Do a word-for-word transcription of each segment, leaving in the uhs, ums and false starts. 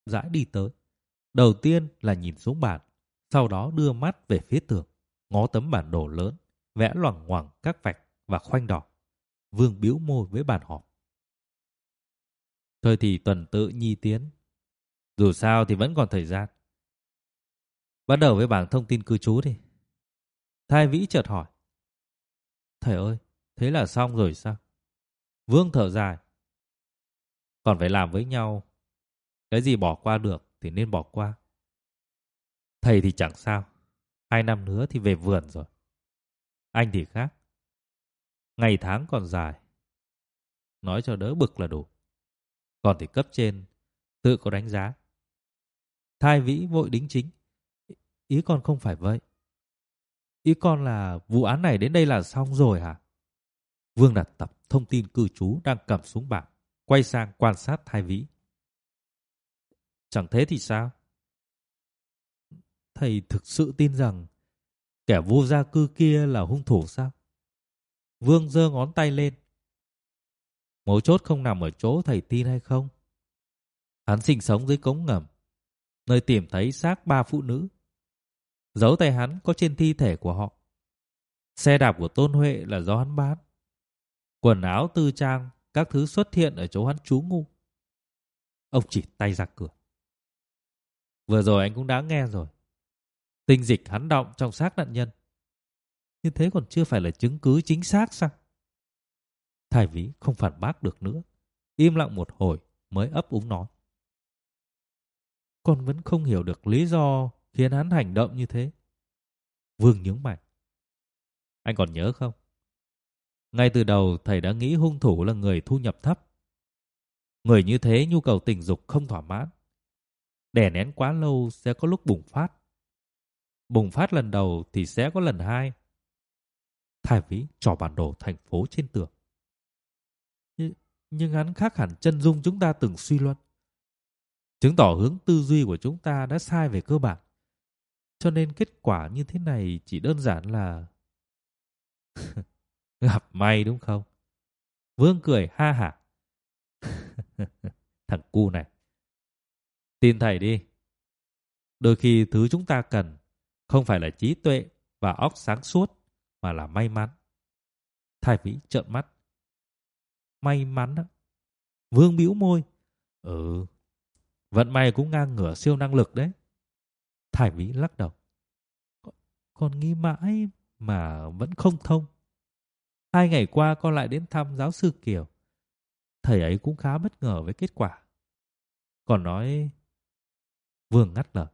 rãi đi tới. Đầu tiên là nhìn xuống bàn, sau đó đưa mắt về phía tường, ngó tấm bản đồ lớn, vẽ loằng ngoằng các vạch và khoanh đỏ. Vương bĩu môi với bàn họp. Thôi thì tuần tự nhi tiến. Dù sao thì vẫn còn thời gian. Bắt đầu với bảng thông tin cư trú đi. Thái Vĩ chợt hỏi. Thầy ơi, thế là xong rồi sao? Vương thở dài. Còn phải làm với nhau. Cái gì bỏ qua được thì nên bỏ qua. Thầy thì chẳng sao. Hai năm nữa thì về vườn rồi. Anh thì khác. Ngày tháng còn dài. Nói cho đỡ bực là đủ. Còn thì cấp trên tự có đánh giá. Thái Vĩ vội đính chính. Ý con không phải vậy. Ý con là vụ án này đến đây là xong rồi hả? Vương đặt tập thông tin cư trú đang cầm xuống bảng, quay sang quan sát Thái Vĩ. Chẳng thế thì sao? Thầy thực sự tin rằng kẻ vô gia cư kia là hung thủ sao? Vương giơ ngón tay lên. Mấu chốt không nằm ở chỗ thầy tin hay không. Hắn sinh sống dưới cống ngầm, nơi tìm thấy xác ba phụ nữ. Dấu tay hắn có trên thi thể của họ. Xe đạp của Tôn Huệ là do hắn bán. Quần áo tư trang, các thứ xuất hiện ở chỗ hắn trú ngụ. Ông chỉ tay ra cửa. Vừa rồi anh cũng đã nghe rồi. Tinh dịch hắn đọng trong xác nạn nhân. Như thế còn chưa phải là chứng cứ chính xác sao? Thái Vĩ không phản bác được nữa. Im lặng một hồi mới ấp úng nói. Con vẫn không hiểu được lý do khiến hắn hành động như thế. Vương nhướng mày. Anh còn nhớ không? Ngay từ đầu thầy đã nghĩ hung thủ là người thu nhập thấp. Người như thế nhu cầu tình dục không thỏa mãn. Đè nén quá lâu sẽ có lúc bùng phát. Bùng phát lần đầu thì sẽ có lần hai. Thái Vĩ trỏ bản đồ thành phố trên tường. Nhưng, nhưng hắn khác hẳn chân dung chúng ta từng suy luận. Chứng tỏ hướng tư duy của chúng ta đã sai về cơ bản. Cho nên kết quả như thế này chỉ đơn giản là... Gặp may đúng không? Vương cười ha hả. Thằng cu này. Tin thầy đi. Đôi khi thứ chúng ta cần không phải là trí tuệ và óc sáng suốt, mà là may mắn. Thái Vĩ trợn mắt. May mắn á? Vương bĩu môi. Ừ, vận may cũng ngang ngửa siêu năng lực đấy. Thái Vĩ lắc đầu. Con nghĩ mãi mà vẫn không thông. Hai ngày qua con lại đến thăm giáo sư Kiều. Thầy ấy cũng khá bất ngờ với kết quả. Còn nói... Vương ngắt lời.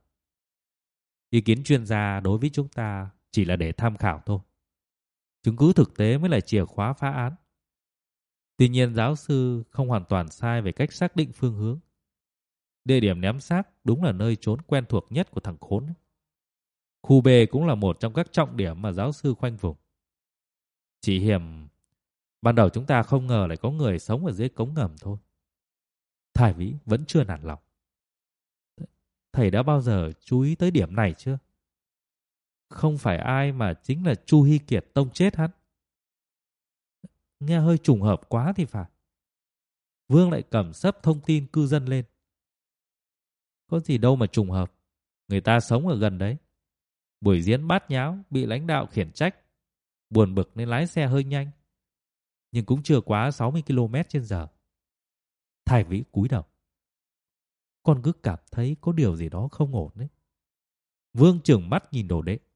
Ý kiến chuyên gia đối với chúng ta chỉ là để tham khảo thôi. Chứng cứ thực tế mới là chìa khóa phá án. Tuy nhiên giáo sư không hoàn toàn sai về cách xác định phương hướng. Địa điểm ném xác đúng là nơi trốn quen thuộc nhất của thằng khốn. Khu B cũng là một trong các trọng điểm mà giáo sư khoanh vùng. Chỉ hiểm ban đầu chúng ta không ngờ lại có người sống ở dưới cống ngầm thôi. Thái Vĩ vẫn chưa nản lòng. Thầy đã bao giờ chú ý tới điểm này chưa? Không phải ai mà chính là Chu Hy Kiệt tông chết hắn. Nghe hơi trùng hợp quá thì phải. Vương lại cầm sấp thông tin cư dân lên. Có gì đâu mà trùng hợp. Người ta sống ở gần đấy. Buổi diễn bát nháo bị lãnh đạo khiển trách. Buồn bực nên lái xe hơi nhanh. Nhưng cũng chưa quá sáu mươi ki lô mét trên giờ. Thái Vĩ cúi đầu. Con cứ cảm thấy có điều gì đó không ổn đấy. Vương trừng mắt nhìn đồ đệ.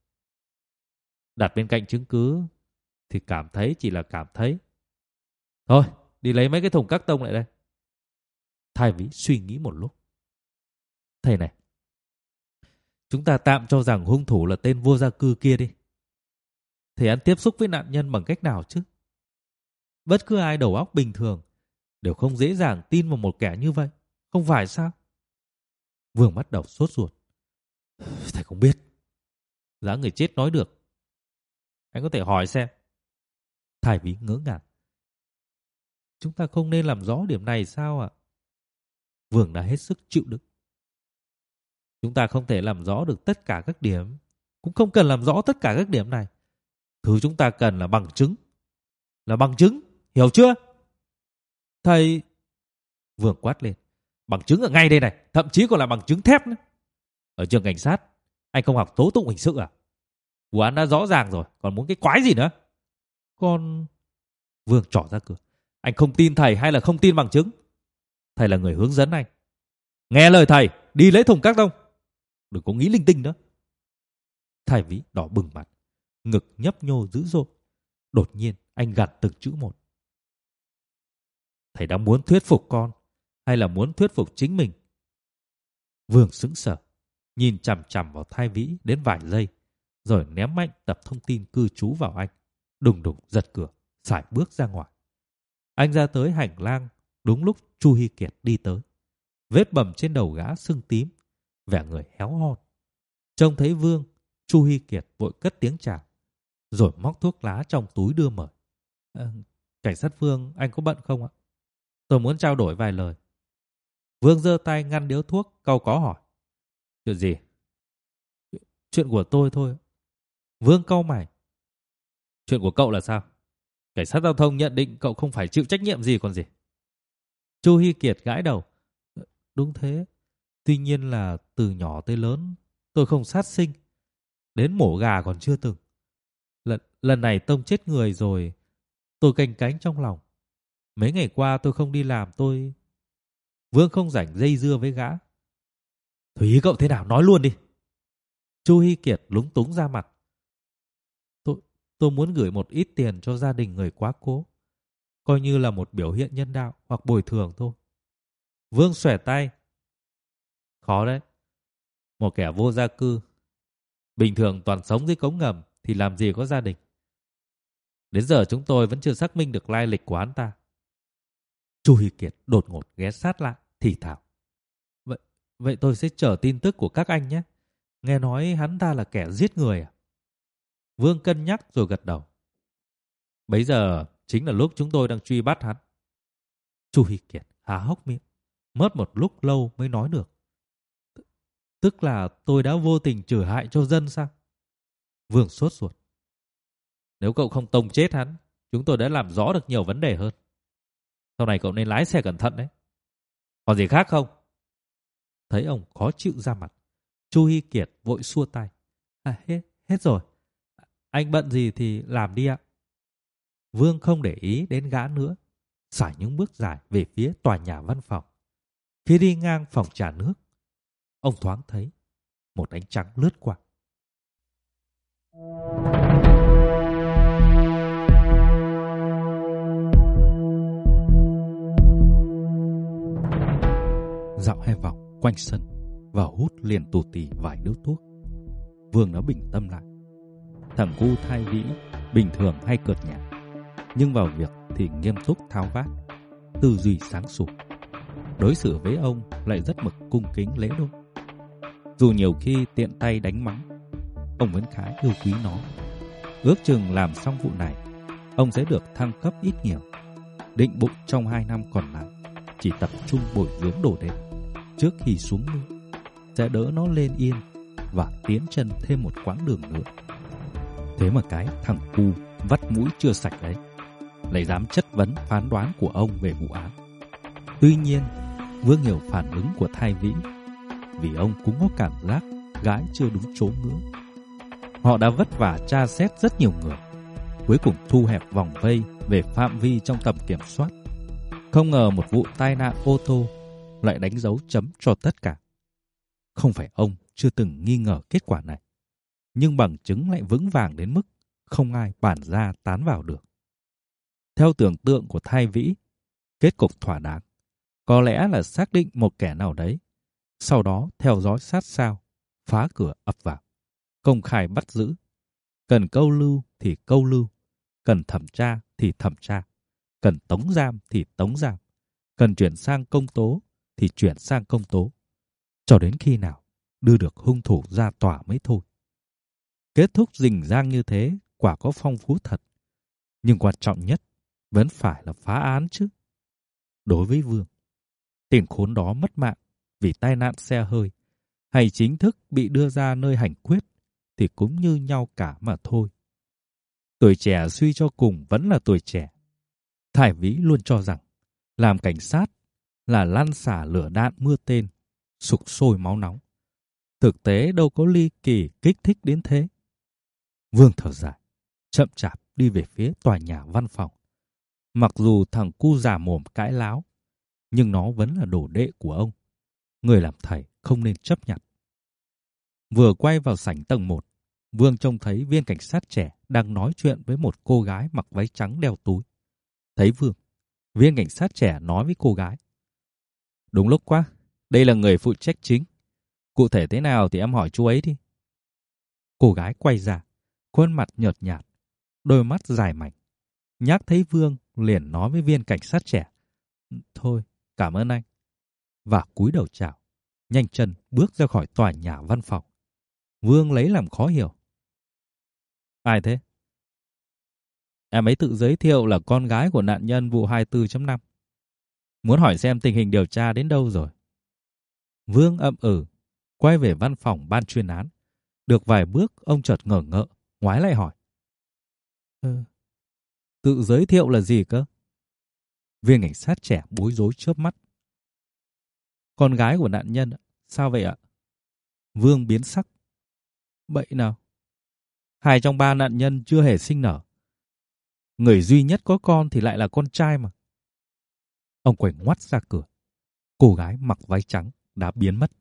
Đặt bên cạnh chứng cứ thì cảm thấy chỉ là cảm thấy. Thôi, đi lấy mấy cái thùng các tông lại đây. Thái Vĩ suy nghĩ một lúc. Thầy này, chúng ta tạm cho rằng hung thủ là tên vô gia cư kia đi. Thầy ăn tiếp xúc với nạn nhân bằng cách nào chứ? Bất cứ ai đầu óc bình thường đều không dễ dàng tin vào một kẻ như vậy. Không phải sao? Vương bắt đầu sốt ruột. Thầy không biết. Giá người chết nói được. Anh có thể hỏi xem. Thái Vĩ ngỡ ngàng. Chúng ta không nên làm rõ điểm này sao ạ? Vương đã hết sức chịu đựng. Chúng ta không thể làm rõ được tất cả các điểm. Cũng không cần làm rõ tất cả các điểm này. Thứ chúng ta cần là bằng chứng. Là bằng chứng. Hiểu chưa? Thầy... Vương quát lên. Bằng chứng ở ngay đây này, thậm chí còn là bằng chứng thép nữa. Ở trường cảnh sát, anh không học tố tụng hình sự à? Vụ án đã rõ ràng rồi, còn muốn cái quái gì nữa? Con... Vương trỏ ra cửa. Anh không tin thầy hay là không tin bằng chứng? Thầy là người hướng dẫn anh. Nghe lời thầy, đi lấy thùng các tông. Đừng có nghĩ linh tinh nữa. Thái Vĩ đỏ bừng mặt, ngực nhấp nhô dữ dội. Đột nhiên anh gạt từng chữ một. Thầy đang muốn thuyết phục con hay là muốn thuyết phục chính mình? Vương sững sờ, nhìn chằm chằm vào Thái Vĩ đến vài giây, rồi ném mạnh tập thông tin cư trú vào anh. Đùng đùng giật cửa, sải bước ra ngoài. Anh ra tới hành lang đúng lúc Chu Hy Kiệt đi tới. Vết bầm trên đầu gã sưng tím, vẻ người héo hon. Trông thấy Vương, Chu Hy Kiệt vội cất tiếng chào, rồi móc thuốc lá trong túi đưa mời. À, cảnh sát Vương, anh có bận không ạ? Tôi muốn trao đổi vài lời. Vương giơ tay ngăn điếu thuốc, cau có hỏi. Chuyện gì? Chuyện của tôi thôi. Vương cau mày. Chuyện của cậu là sao? Cảnh sát giao thông nhận định cậu không phải chịu trách nhiệm gì còn gì. Chu Hy Kiệt gãi đầu. Đúng thế. Tuy nhiên là từ nhỏ tới lớn tôi không sát sinh. Đến mổ gà còn chưa từng. Lần, lần này tông chết người rồi. Tôi canh cánh trong lòng. Mấy ngày qua tôi không đi làm tôi... Vương không rảnh dây dưa với gã. Thúy cậu thế nào nói luôn đi. Chu Hy Kiệt lúng túng ra mặt. Tôi, tôi muốn gửi một ít tiền cho gia đình người quá cố. Coi như là một biểu hiện nhân đạo hoặc bồi thường thôi. Vương xòe tay. Khó đấy. Một kẻ vô gia cư, bình thường toàn sống dưới cống ngầm thì làm gì có gia đình. Đến giờ chúng tôi vẫn chưa xác minh được lai lịch của hắn ta. Chu Hy Kiệt đột ngột ghé sát lại, thì thào. Vậy, vậy tôi sẽ chờ tin tức của các anh nhé. Nghe nói hắn ta là kẻ giết người à? Vương cân nhắc rồi gật đầu. Bấy giờ chính là lúc chúng tôi đang truy bắt hắn. Chu Hy Kiệt há hốc miệng, mất một lúc lâu mới nói được. Tức là tôi đã vô tình trừ hại cho dân sao? Vương sốt ruột. Nếu cậu không tông chết hắn, chúng tôi đã làm rõ được nhiều vấn đề hơn. Sau này cậu nên lái xe cẩn thận đấy. Còn gì khác không? Thấy ông khó chịu ra mặt, Chu Hy Kiệt vội xua tay. À hết, hết rồi. Anh bận gì thì làm đi ạ. Vương không để ý đến gã nữa, sải những bước dài về phía tòa nhà văn phòng. Khi đi ngang phòng trà nước, ông thoáng thấy một ánh trắng lướt qua. Dạo hai vòng quanh sân và hút liền tù tì vài điếu thuốc. Vương đã bình tâm lại. Thằng cu Thái Vĩ bình thường hay cợt nhả, nhưng vào việc thì nghiêm túc tháo vát, tư duy sáng suốt. Đối xử với ông lại rất mực cung kính lễ độ. Dù nhiều khi tiện tay đánh mắng, ông vẫn khá yêu quý nó. Ước chừng làm xong vụ này, ông sẽ được thăng cấp ít nhiều. Định bụng trong hai năm còn lại chỉ tập trung bồi dưỡng đồ đệ trước khi xuống nước, sẽ đỡ nó lên yên và tiến chân thêm một quãng đường nữa. Thế mà cái thằng cu vắt mũi chưa sạch đấy lại dám chất vấn phán đoán của ông về vụ án. Tuy nhiên, Vương hiểu phản ứng của Thái Vĩ, vì ông cũng có cảm giác gái chưa đúng chỗ ngưỡng. Họ đã vất vả tra xét rất nhiều người, cuối cùng thu hẹp vòng vây về phạm vi trong tầm kiểm soát. Không ngờ một vụ tai nạn ô tô lại đánh dấu chấm cho tất cả. Không phải ông chưa từng nghi ngờ kết quả này, nhưng bằng chứng lại vững vàng đến mức không ai bản ra tán vào được. Theo tưởng tượng của Thái Vĩ, kết cục thỏa đáng có lẽ là xác định một kẻ nào đấy, sau đó theo dõi sát sao, phá cửa ập vào, công khai bắt giữ. Cần câu lưu thì câu lưu, cần thẩm tra thì thẩm tra, cần tống giam thì tống giam, cần chuyển sang công tố thì chuyển sang công tố, cho đến khi nào đưa được hung thủ ra tòa mới thôi. Kết thúc rình rang như thế quả có phong phú thật, nhưng quan trọng nhất vẫn phải là phá án chứ. Đối với Vương, tên khốn đó mất mạng vì tai nạn xe hơi hay chính thức bị đưa ra nơi hành quyết thì cũng như nhau cả mà thôi. Tuổi trẻ suy cho cùng vẫn là tuổi trẻ. Thái Vĩ luôn cho rằng làm cảnh sát là lăn xả lửa đạn mưa tên, sục sôi máu nóng. Thực tế đâu có ly kỳ kích thích đến thế. Vương thở dài, chậm chạp đi về phía tòa nhà văn phòng. Mặc dù thằng cu già mồm cãi láo, nhưng nó vẫn là đồ đệ của ông. Người làm thầy không nên chấp nhận. Vừa quay vào sảnh tầng một, Vương trông thấy viên cảnh sát trẻ đang nói chuyện với một cô gái mặc váy trắng đeo túi. Thấy Vương, viên cảnh sát trẻ nói với cô gái: "Đúng lúc quá, đây là người phụ trách chính. Cụ thể thế nào thì em hỏi chú ấy đi." Cô gái quay ra, khuôn mặt nhợt nhạt, đôi mắt dài mảnh. Nhắc thấy Vương liền nói với viên cảnh sát trẻ: "Thôi, cảm ơn anh." Và cúi đầu chào, nhanh chân bước ra khỏi tòa nhà văn phòng. Vương lấy làm khó hiểu: "Ai thế?" "Em ấy tự giới thiệu là con gái của nạn nhân vụ hai mươi tư chấm năm. Muốn hỏi xem tình hình điều tra đến đâu rồi." Vương ậm ừ, quay về văn phòng ban chuyên án. Được vài bước, ông chợt ngờ ngợ, ngoái lại hỏi: "Ừ, tự giới thiệu là gì cơ?" Viên cảnh sát trẻ bối rối chớp mắt: "Con gái của nạn nhân, sao vậy ạ?" Vương biến sắc: "Bậy nào? Hai trong ba nạn nhân chưa hề sinh nở. Người duy nhất có con thì lại là con trai mà." Ông quay ngoắt ra cửa. Cô gái mặc váy trắng đã biến mất.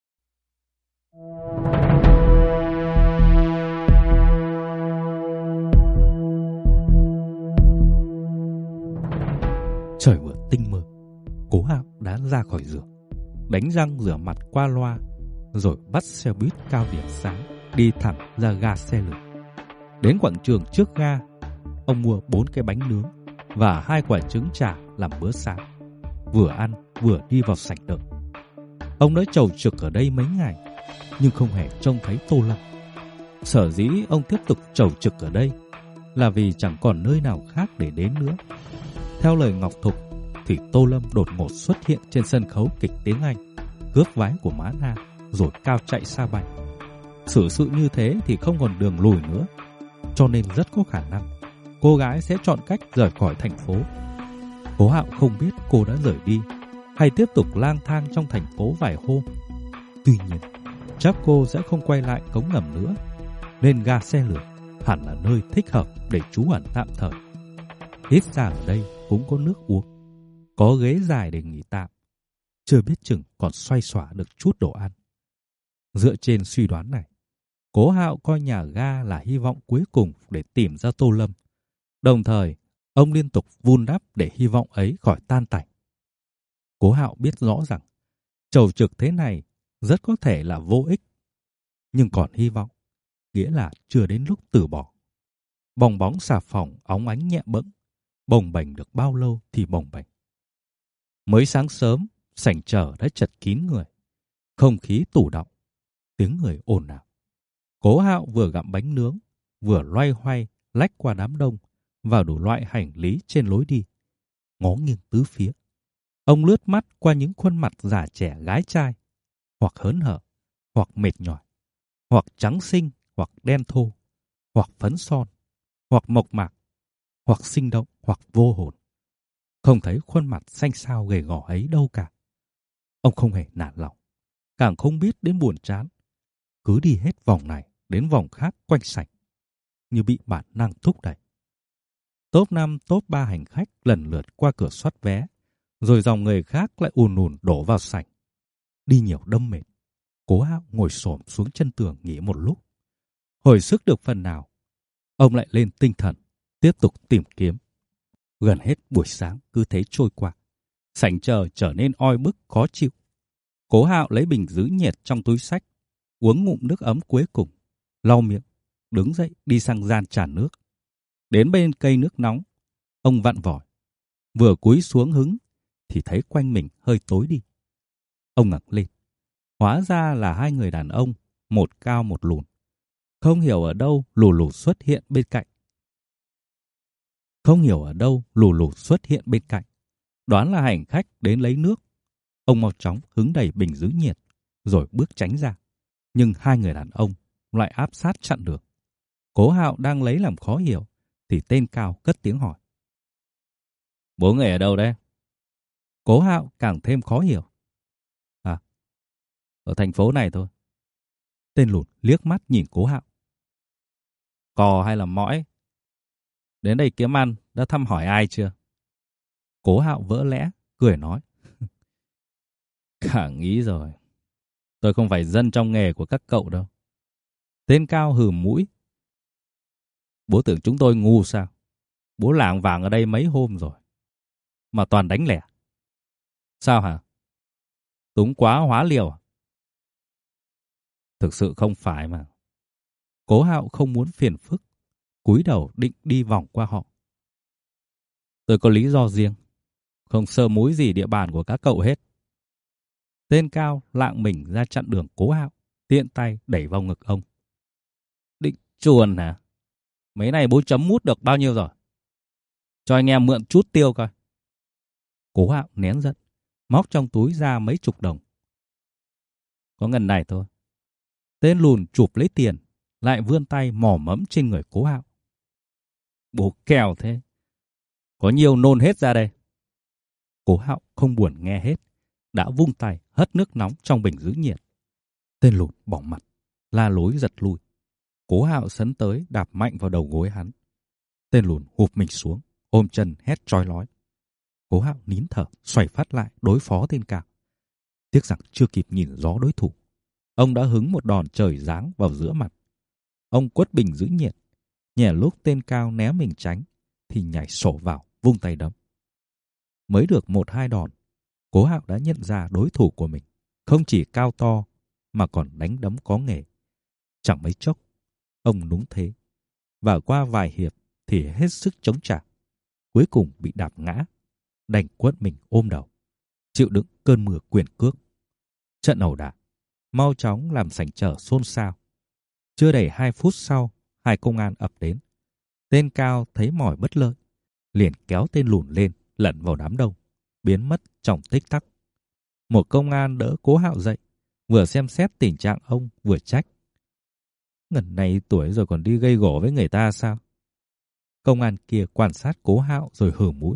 Trời vừa tinh mơ, Cố Hạo đã ra khỏi giường, đánh răng rửa mặt qua loa, rồi bắt xe buýt cao điểm sáng đi thẳng ra ga xe lửa. Đến quảng trường trước ga, ông mua bốn cái bánh nướng và hai quả trứng chả làm bữa sáng. Vừa ăn vừa đi vào sảnh đợi. Ông đã chầu trực ở đây mấy ngày, nhưng không hề trông thấy Tô Lâm. Sở dĩ ông tiếp tục chầu trực ở đây là vì chẳng còn nơi nào khác để đến nữa. Theo lời Ngọc Thục thì Tô Lâm đột ngột xuất hiện trên sân khấu kịch tiếng Anh, cướp váy của Mã Na rồi cao chạy xa bay. Xử sự như thế thì không còn đường lùi nữa, cho nên rất có khả năng cô gái sẽ chọn cách rời khỏi thành phố. Cố Hạo không biết cô đã rời đi hay tiếp tục lang thang trong thành phố vài hôm. Tuy nhiên, chắc cô sẽ không quay lại cống ngầm nữa, nên ga xe lửa hẳn là nơi thích hợp để trú ẩn tạm thời. Ít ra ở đây cũng có nước uống, có ghế dài để nghỉ tạm, chưa biết chừng còn xoay xỏa được chút đồ ăn. Dựa trên suy đoán này, Cố Hạo coi nhà ga là hy vọng cuối cùng để tìm ra Tô Lâm. Đồng thời, ông liên tục vun đắp để hy vọng ấy khỏi tan tành. Cố Hạo biết rõ rằng chầu trực thế này rất có thể là vô ích, nhưng còn hy vọng, nghĩa là chưa đến lúc từ bỏ. Bong bóng xà phòng óng ánh nhẹ bẫng, bồng bềnh được bao lâu thì bồng bềnh. Mới sáng sớm, sảnh chờ đã chật kín người, không khí tù đọng, tiếng người ồn ào. Cố Hạo vừa gặm bánh nướng, vừa loay hoay lách qua đám đông vào đủ loại hành lý trên lối đi. Ngó nghiêng tứ phía, ông lướt mắt qua những khuôn mặt già trẻ gái trai, hoặc hớn hở, hoặc mệt nhòi, hoặc trắng xinh, hoặc đen thô, hoặc phấn son, hoặc mộc mạc, hoặc sinh động, hoặc vô hồn. Không thấy khuôn mặt xanh xao gầy gò ấy đâu cả. Ông không hề nản lòng, càng không biết đến buồn chán. Cứ đi hết vòng này đến vòng khác quanh sảnh, như bị bản năng thúc đẩy. Top năm, top ba hành khách lần lượt qua cửa soát vé, rồi dòng người khác lại ùn ùn đổ vào sảnh. Đi nhiều đâm mệt, Cố Hạo ngồi xổm xuống chân tường nghỉ một lúc. Hồi sức được phần nào, ông lại lên tinh thần, tiếp tục tìm kiếm. Gần hết buổi sáng cứ thế trôi qua, sảnh chờ trở nên oi bức khó chịu. Cố Hạo lấy bình giữ nhiệt trong túi xách, uống ngụm nước ấm cuối cùng, lau miệng, đứng dậy đi sang gian trà nước. Đến bên cây nước nóng, ông vặn vòi. Vừa cúi xuống hứng thì thấy quanh mình hơi tối đi. Ông ngẩng lên, hóa ra là hai người đàn ông, một cao một lùn. Không hiểu ở đâu lù lù xuất hiện bên cạnh. Không hiểu ở đâu lù lù xuất hiện bên cạnh. Đoán là hành khách đến lấy nước. Ông mau chóng hứng đầy bình giữ nhiệt, rồi bước tránh ra. Nhưng hai người đàn ông lại áp sát chặn đường. Cố Hạo đang lấy làm khó hiểu, thì tên cao cất tiếng hỏi: "Bố người ở đâu đấy?" Cố Hạo càng thêm khó hiểu. À, ở thành phố này thôi. Tên lùn liếc mắt nhìn Cố Hạo. Cò hay là mõi? Đến đây kiếm ăn, đã thăm hỏi ai chưa? Cố Hạo vỡ lẽ, cười nói. Cả nghĩ rồi. Tôi không phải dân trong nghề của các cậu đâu. Tên Cao hừ mũi. Bố tưởng chúng tôi ngu sao? Bố lảng vàng ở đây mấy hôm rồi. Mà toàn đánh lẻ. Sao hả? Túng quá hóa liều à? Thực sự không phải mà. Cố Hạo không muốn phiền phức, cúi đầu định đi vòng qua họ. Tôi có lý do riêng, không sơ múi gì địa bàn của các cậu hết. Tên Cao lạng mình ra chặn đường Cố Hạo, tiện tay đẩy vào ngực ông. Định chuồn hả? Mấy này bố chấm mút được bao nhiêu rồi? Cho anh em mượn chút tiêu coi. Cố Hạo nén giận, móc trong túi ra mấy chục đồng. Có ngần này thôi. Tên lùn chụp lấy tiền, lại vươn tay mò mẫm trên người Cố Hạo. Bố kèo thế. Có nhiều nôn hết ra đây. Cố Hạo không buồn nghe hết, đã vung tay hất nước nóng trong bình giữ nhiệt. Tên lùn bỏng mặt, la lối giật lui. Cố Hạo sấn tới đạp mạnh vào đầu gối hắn. Tên lùn hụp mình xuống, ôm chân hét chói lói. Cố Hạo nín thở, xoay phát lại đối phó tên Cao. Tiếc rằng chưa kịp nhìn rõ đối thủ, ông đã hứng một đòn trời giáng vào giữa mặt. Ông quất bình giữ nhiệt, nhè lúc tên Cao né mình tránh, thì nhảy sổ vào, vung tay đấm. Mới được một hai đòn, Cố Hạo đã nhận ra đối thủ của mình không chỉ cao to mà còn đánh đấm có nghề. Chẳng mấy chốc, ông núng thế, và qua vài hiệp thì hết sức chống trả. Cuối cùng bị đạp ngã, đành quất mình ôm đầu, chịu đựng cơn mưa quyền cước. Trận ẩu đả mau chóng làm sảnh chợ xôn xao. Chưa đầy hai phút sau, hai công an ập đến. Tên Cao thấy mỏi bất lợi, liền kéo tên lùn lên, lẩn vào đám đông, biến mất trong tích tắc. Một công an đỡ Cố Hạo dậy, vừa xem xét tình trạng ông vừa trách. Ngần này tuổi rồi còn đi gây gổ với người ta sao? Công an kia quan sát Cố Hạo rồi hừ mũi.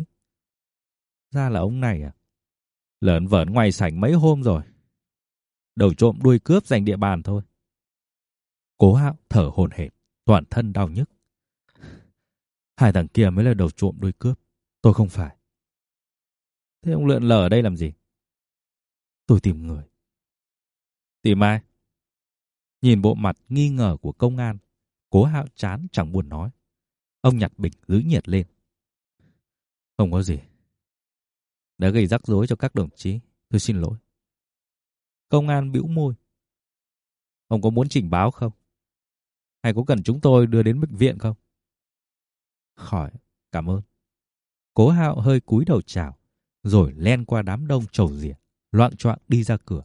Ra là ông này à? Lởn vởn ngoài sảnh mấy hôm rồi. Đầu trộm đuôi cướp giành địa bàn thôi. Cố Hạo thở hổn hển, toàn thân đau nhức. Hai thằng kia mới là đầu trộm đuôi cướp, tôi không phải. Thế ông lượn lờ ở đây làm gì? Tôi tìm người. Tìm ai? Nhìn bộ mặt nghi ngờ của công an, Cố Hạo chán chẳng buồn nói. Ông nhặt bình giữ nhiệt lên. Không có gì. Đã gây rắc rối cho các đồng chí, tôi xin lỗi. Công an bĩu môi. Ông có muốn trình báo không? Hay có cần chúng tôi đưa đến bệnh viện không? Khỏi, cảm ơn. Cố Hạo hơi cúi đầu chào, rồi len qua đám đông trầu rỉa, loạng choạng đi ra cửa.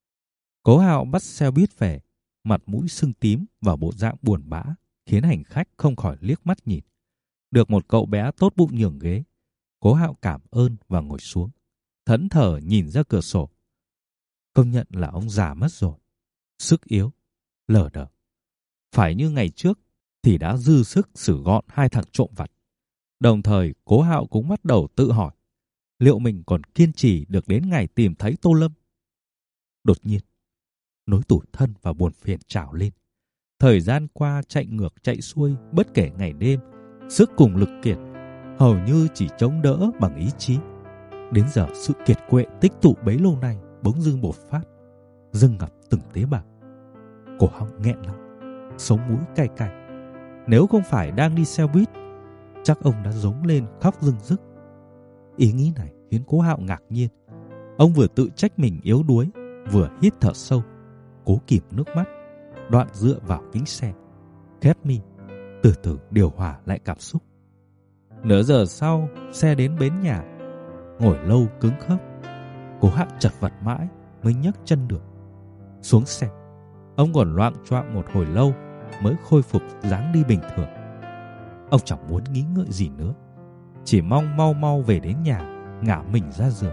Cố Hạo bắt xe buýt về, mặt mũi sưng tím và bộ dạng buồn bã, khiến hành khách không khỏi liếc mắt nhìn. Được một cậu bé tốt bụng nhường ghế, Cố Hạo cảm ơn và ngồi xuống, thẫn thờ nhìn ra cửa sổ. Công nhận là ông già mất rồi, sức yếu, lờ đờ. Phải như ngày trước thì đã dư sức xử gọn hai thằng trộm vặt. Đồng thời Cố Hạo cũng bắt đầu tự hỏi, liệu mình còn kiên trì được đến ngày tìm thấy Tô Lâm? Đột nhiên, nỗi tủi thân và buồn phiền trào lên. Thời gian qua chạy ngược chạy xuôi bất kể ngày đêm, sức cùng lực kiệt, hầu như chỉ chống đỡ bằng ý chí. Đến giờ sự kiệt quệ tích tụ bấy lâu nay bỗng dưng bộc phát, dâng ngập từng tế bào. Cổ họng nghẹn lại, sống mũi cay cay. Nếu không phải đang đi xe buýt, chắc ông đã rống lên khóc rưng rức. Ý nghĩ này khiến Cố Hạo ngạc nhiên. Ông vừa tự trách mình yếu đuối, vừa hít thở sâu, cố kìm nước mắt, đoạn dựa vào kính xe, khép mi, từ từ điều hòa lại cảm xúc. Nửa giờ sau, xe đến bến nhà. Ngồi lâu cứng khớp, Cố Hạo chật vật mãi mới nhấc chân được. Xuống xe, ông còn loạng choạng một hồi lâu mới khôi phục dáng đi bình thường. Ông chẳng muốn nghĩ ngợi gì nữa, chỉ mong mau mau về đến nhà, ngả mình ra giường.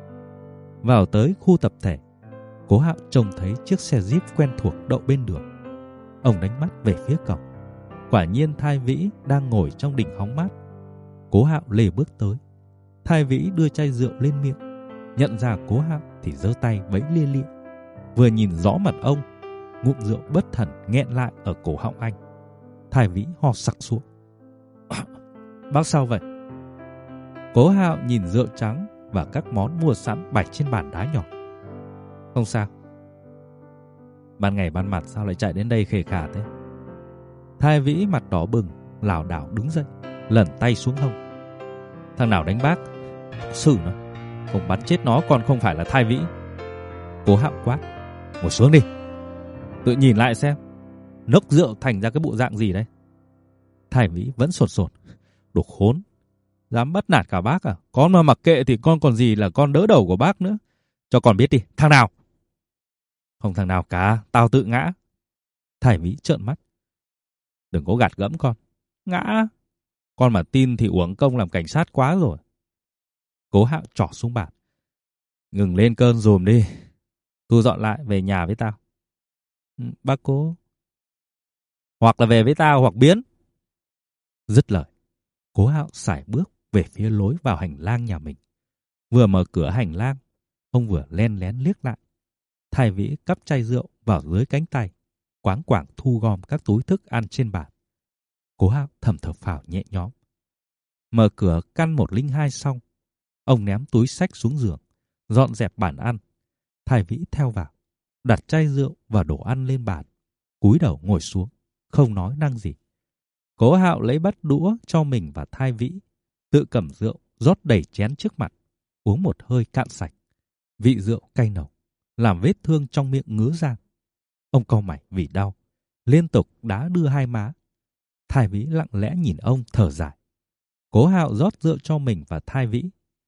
Vào tới khu tập thể, Cố Hạo trông thấy chiếc xe Jeep quen thuộc đậu bên đường. Ông đánh mắt về phía cổng. Quả nhiên Thai Vĩ đang ngồi trong đỉnh hóng mát. Cố Hạo lề bước tới. Thai Vĩ đưa chai rượu lên miệng, nhận ra Cố Hạo thì giơ tay vẫy lia lịa. Vừa nhìn rõ mặt ông, ngụm rượu bất thần nghẹn lại ở cổ họng anh. Thái Vĩ ho sặc sụa. Bác sao vậy? Cố Hạo nhìn rượu trắng và các món mua sẵn bày trên bàn đá nhỏ. Không sao. Ban ngày ban mặt sao lại chạy đến đây khề khà thế? Thái Vĩ mặt đỏ bừng, lảo đảo đứng dậy, lẩn tay xuống hông. Thằng nào đánh bác? Xử nó. Không bắn chết nó còn không phải là Thái Vĩ. Cố Hạo quát. Ngồi xuống đi. Tự nhìn lại xem. Nốc rượu thành ra cái bộ dạng gì đấy? Thái Vĩ vẫn sột sột. Đồ khốn. Dám bắt nạt cả bác à? Con mà mặc kệ thì con còn gì là con đỡ đầu của bác nữa. Cho con biết đi. Thằng nào? Không thằng nào cả. Tao tự ngã. Thái Vĩ trợn mắt. Đừng có gạt gẫm con. Ngã? Con mà tin thì uổng công làm cảnh sát quá rồi. Cố Hạo trỏ xuống bàn. Ngừng lên cơn dùm đi. Thu dọn lại về nhà với tao. Bác Cố. Hoặc là về với tao hoặc biến. Dứt lời, Cố Hạo sải bước về phía lối vào hành lang nhà mình. Vừa mở cửa hành lang, ông vừa len lén liếc lại. Thái Vĩ cắp chai rượu vào dưới cánh tay, quáng quảng thu gom các túi thức ăn trên bàn. Cố Hạo thầm thở phào nhẹ nhõm. Mở cửa căn một linh hai xong, ông ném túi xách xuống giường, dọn dẹp bàn ăn. Thái Vĩ theo vào, đặt chai rượu và đồ ăn lên bàn, cúi đầu ngồi xuống, không nói năng gì. Cố Hạo lấy bát đũa cho mình và Thái Vĩ, tự cầm rượu rót đầy chén trước mặt, uống một hơi cạn sạch. Vị rượu cay nồng, làm vết thương trong miệng ngứa ra. Ông cau mày vì đau, liên tục đá đưa hai má. Thái Vĩ lặng lẽ nhìn ông thở dài. Cố Hạo rót rượu cho mình và Thái Vĩ.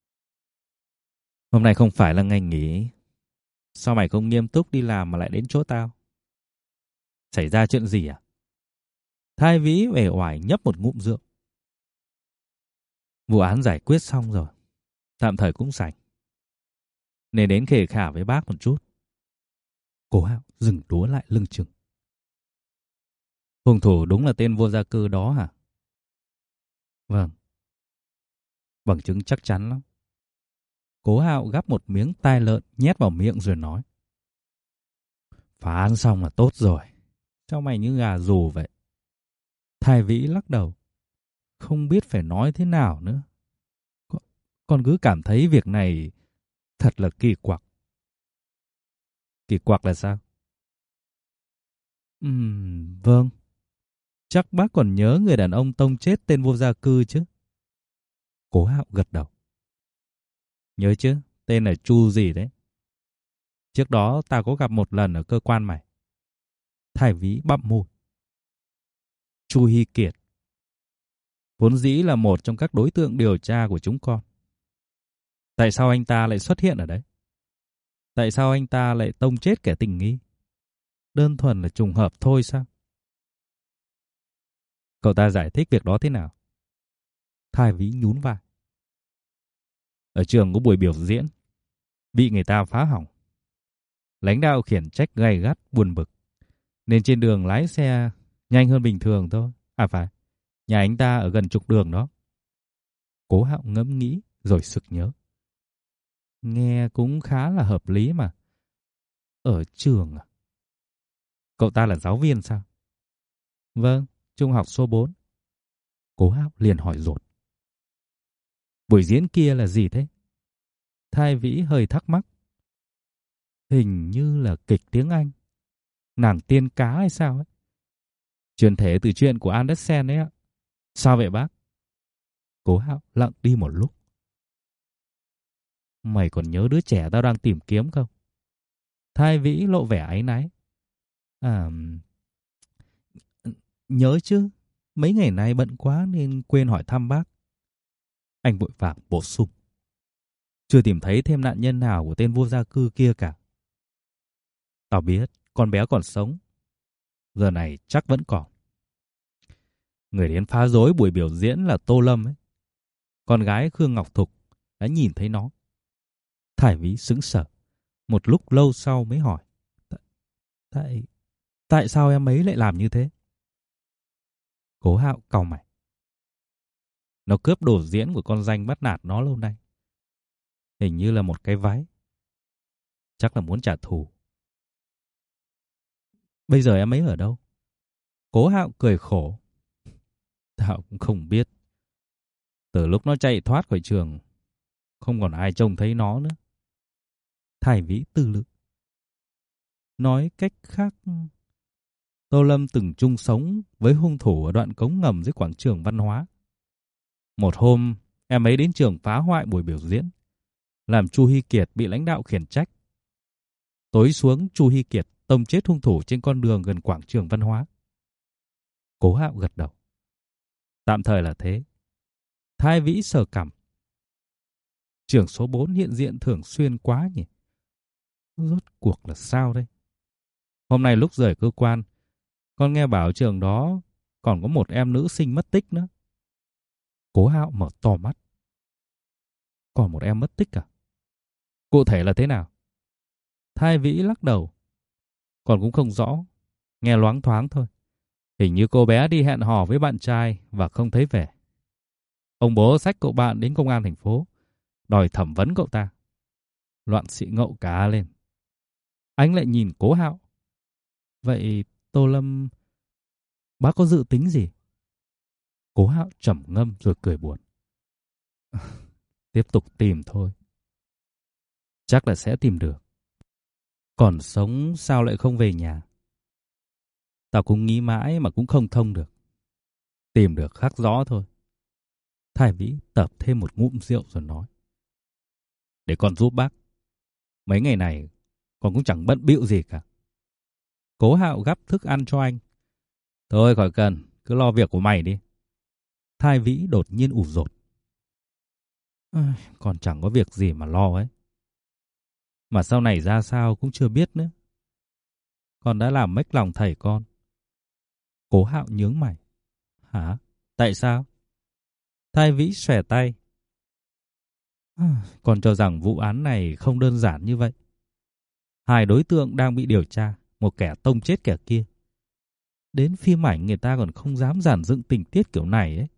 Hôm nay không phải là ngày nghỉ. Sao mày không nghiêm túc đi làm mà lại đến chỗ tao? Xảy ra chuyện gì à? Thái Vĩ uể oải nhấp một ngụm rượu. Vụ án giải quyết xong rồi, tạm thời cũng sạch, nên đến khề khà với bác một chút. Cố Hạo dừng đũa lại lưng chừng. Hung thủ đúng là tên vô gia cư đó hả? Vâng. Bằng chứng chắc chắn lắm. Cố Hạo gắp một miếng tai lợn nhét vào miệng rồi nói. Phá án xong là tốt rồi. Sao mày như gà rù vậy? Thái Vĩ lắc đầu. Không biết phải nói thế nào nữa. Con, con cứ cảm thấy việc này thật là kỳ quặc. Kỳ quặc là sao? Ừm, vâng. Chắc bác còn nhớ người đàn ông tông chết tên vô gia cư chứ? Cố Hạo gật đầu. Nhớ chứ, tên là Chu gì đấy. Trước đó ta có gặp một lần ở cơ quan mày. Thái Vĩ bặm môi. Chu Hy Kiệt. Vốn dĩ là một trong các đối tượng điều tra của chúng con. Tại sao anh ta lại xuất hiện ở đấy? Tại sao anh ta lại tông chết kẻ tình nghi? Đơn thuần là trùng hợp thôi sao? Cậu ta giải thích việc đó thế nào? Thái Vĩ nhún vai. Ở trường có buổi biểu diễn, bị người ta phá hỏng. Lãnh đạo khiển trách gay gắt buồn bực, nên trên đường lái xe nhanh hơn bình thường thôi. À phải, nhà anh ta ở gần trục đường đó. Cố Hạo ngẫm nghĩ rồi sực nhớ. Nghe cũng khá là hợp lý mà. Ở trường à? Cậu ta là giáo viên sao? Vâng, trung học số bốn. Cố Hạo liền hỏi dồn. Buổi diễn kia là gì thế? Thái Vĩ hơi thắc mắc. Hình như là kịch tiếng Anh. Nàng tiên cá hay sao ấy. Truyền thể từ chuyện của Andersen ấy ạ. Sao vậy bác? Cố Hạo lặng đi một lúc. Mày còn nhớ đứa trẻ tao đang tìm kiếm không? Thái Vĩ lộ vẻ áy náy. À... Nhớ chứ. Mấy ngày nay bận quá nên quên hỏi thăm bác. Anh vội vàng bổ sung. Chưa tìm thấy thêm nạn nhân nào của tên vô gia cư kia cả. Tao biết, con bé còn sống. Giờ này chắc vẫn còn. Người đến phá rối buổi biểu diễn là Tô Lâm ấy. Con gái Khương Ngọc Thục đã nhìn thấy nó. Thái Vĩ sững sờ. Một lúc lâu sau mới hỏi. Tại... Tại sao em ấy lại làm như thế? Cố Hạo cau mày. Nó cướp đồ diễn của con danh bắt nạt nó lâu nay. Hình như là một cái váy. Chắc là muốn trả thù. Bây giờ em ấy ở đâu? Cố Hạo cười khổ. Tao cũng không biết. Từ lúc nó chạy thoát khỏi trường, không còn ai trông thấy nó nữa. Thái Vĩ tư lự. Nói cách khác, Tô Lâm từng chung sống với hung thủ ở đoạn cống ngầm dưới quảng trường văn hóa. Một hôm, em ấy đến trường phá hoại buổi biểu diễn, làm Chu Hy Kiệt bị lãnh đạo khiển trách. Tối xuống, Chu Hy Kiệt tông chết hung thủ trên con đường gần quảng trường văn hóa. Cố Hạo gật đầu. Tạm thời là thế. Thái Vĩ sờ cằm. Trường số bốn hiện diện thường xuyên quá nhỉ? Rốt cuộc là sao đây? Hôm nay lúc rời cơ quan, con nghe bảo trường đó còn có một em nữ sinh mất tích nữa. Cố Hạo mở to mắt. Còn một em mất tích à? Cụ thể là thế nào? Thái Vĩ lắc đầu. Còn cũng không rõ. Nghe loáng thoáng thôi. Hình như cô bé đi hẹn hò với bạn trai và không thấy về. Ông bố xách cậu bạn đến công an thành phố, đòi thẩm vấn cậu ta. Loạn xị ngậu cá lên. Anh lại nhìn Cố Hạo. Vậy Tô Lâm... Bác có dự tính gì? Cố Hạo trầm ngâm rồi cười buồn. Tiếp tục tìm thôi. Chắc là sẽ tìm được. Còn sống sao lại không về nhà? Tao cũng nghĩ mãi mà cũng không thông được. Tìm được khắc rõ thôi. Thái Vĩ tập thêm một ngụm rượu rồi nói. Để con giúp bác. Mấy ngày này con cũng chẳng bận bịu gì cả. Cố Hạo gắp thức ăn cho anh. Thôi khỏi cần, cứ lo việc của mày đi. Thái Vĩ đột nhiên ủ rột. À, còn chẳng có việc gì mà lo ấy. Mà sau này ra sao cũng chưa biết nữa. Con đã làm mếch lòng thầy con. Cố Hạo nhướng mày. Hả? Tại sao? Thái Vĩ xòe tay. À, con cho rằng vụ án này không đơn giản như vậy. Hai đối tượng đang bị điều tra, một kẻ tông chết kẻ kia. Đến phim ảnh người ta còn không dám dàn dựng tình tiết kiểu này ấy.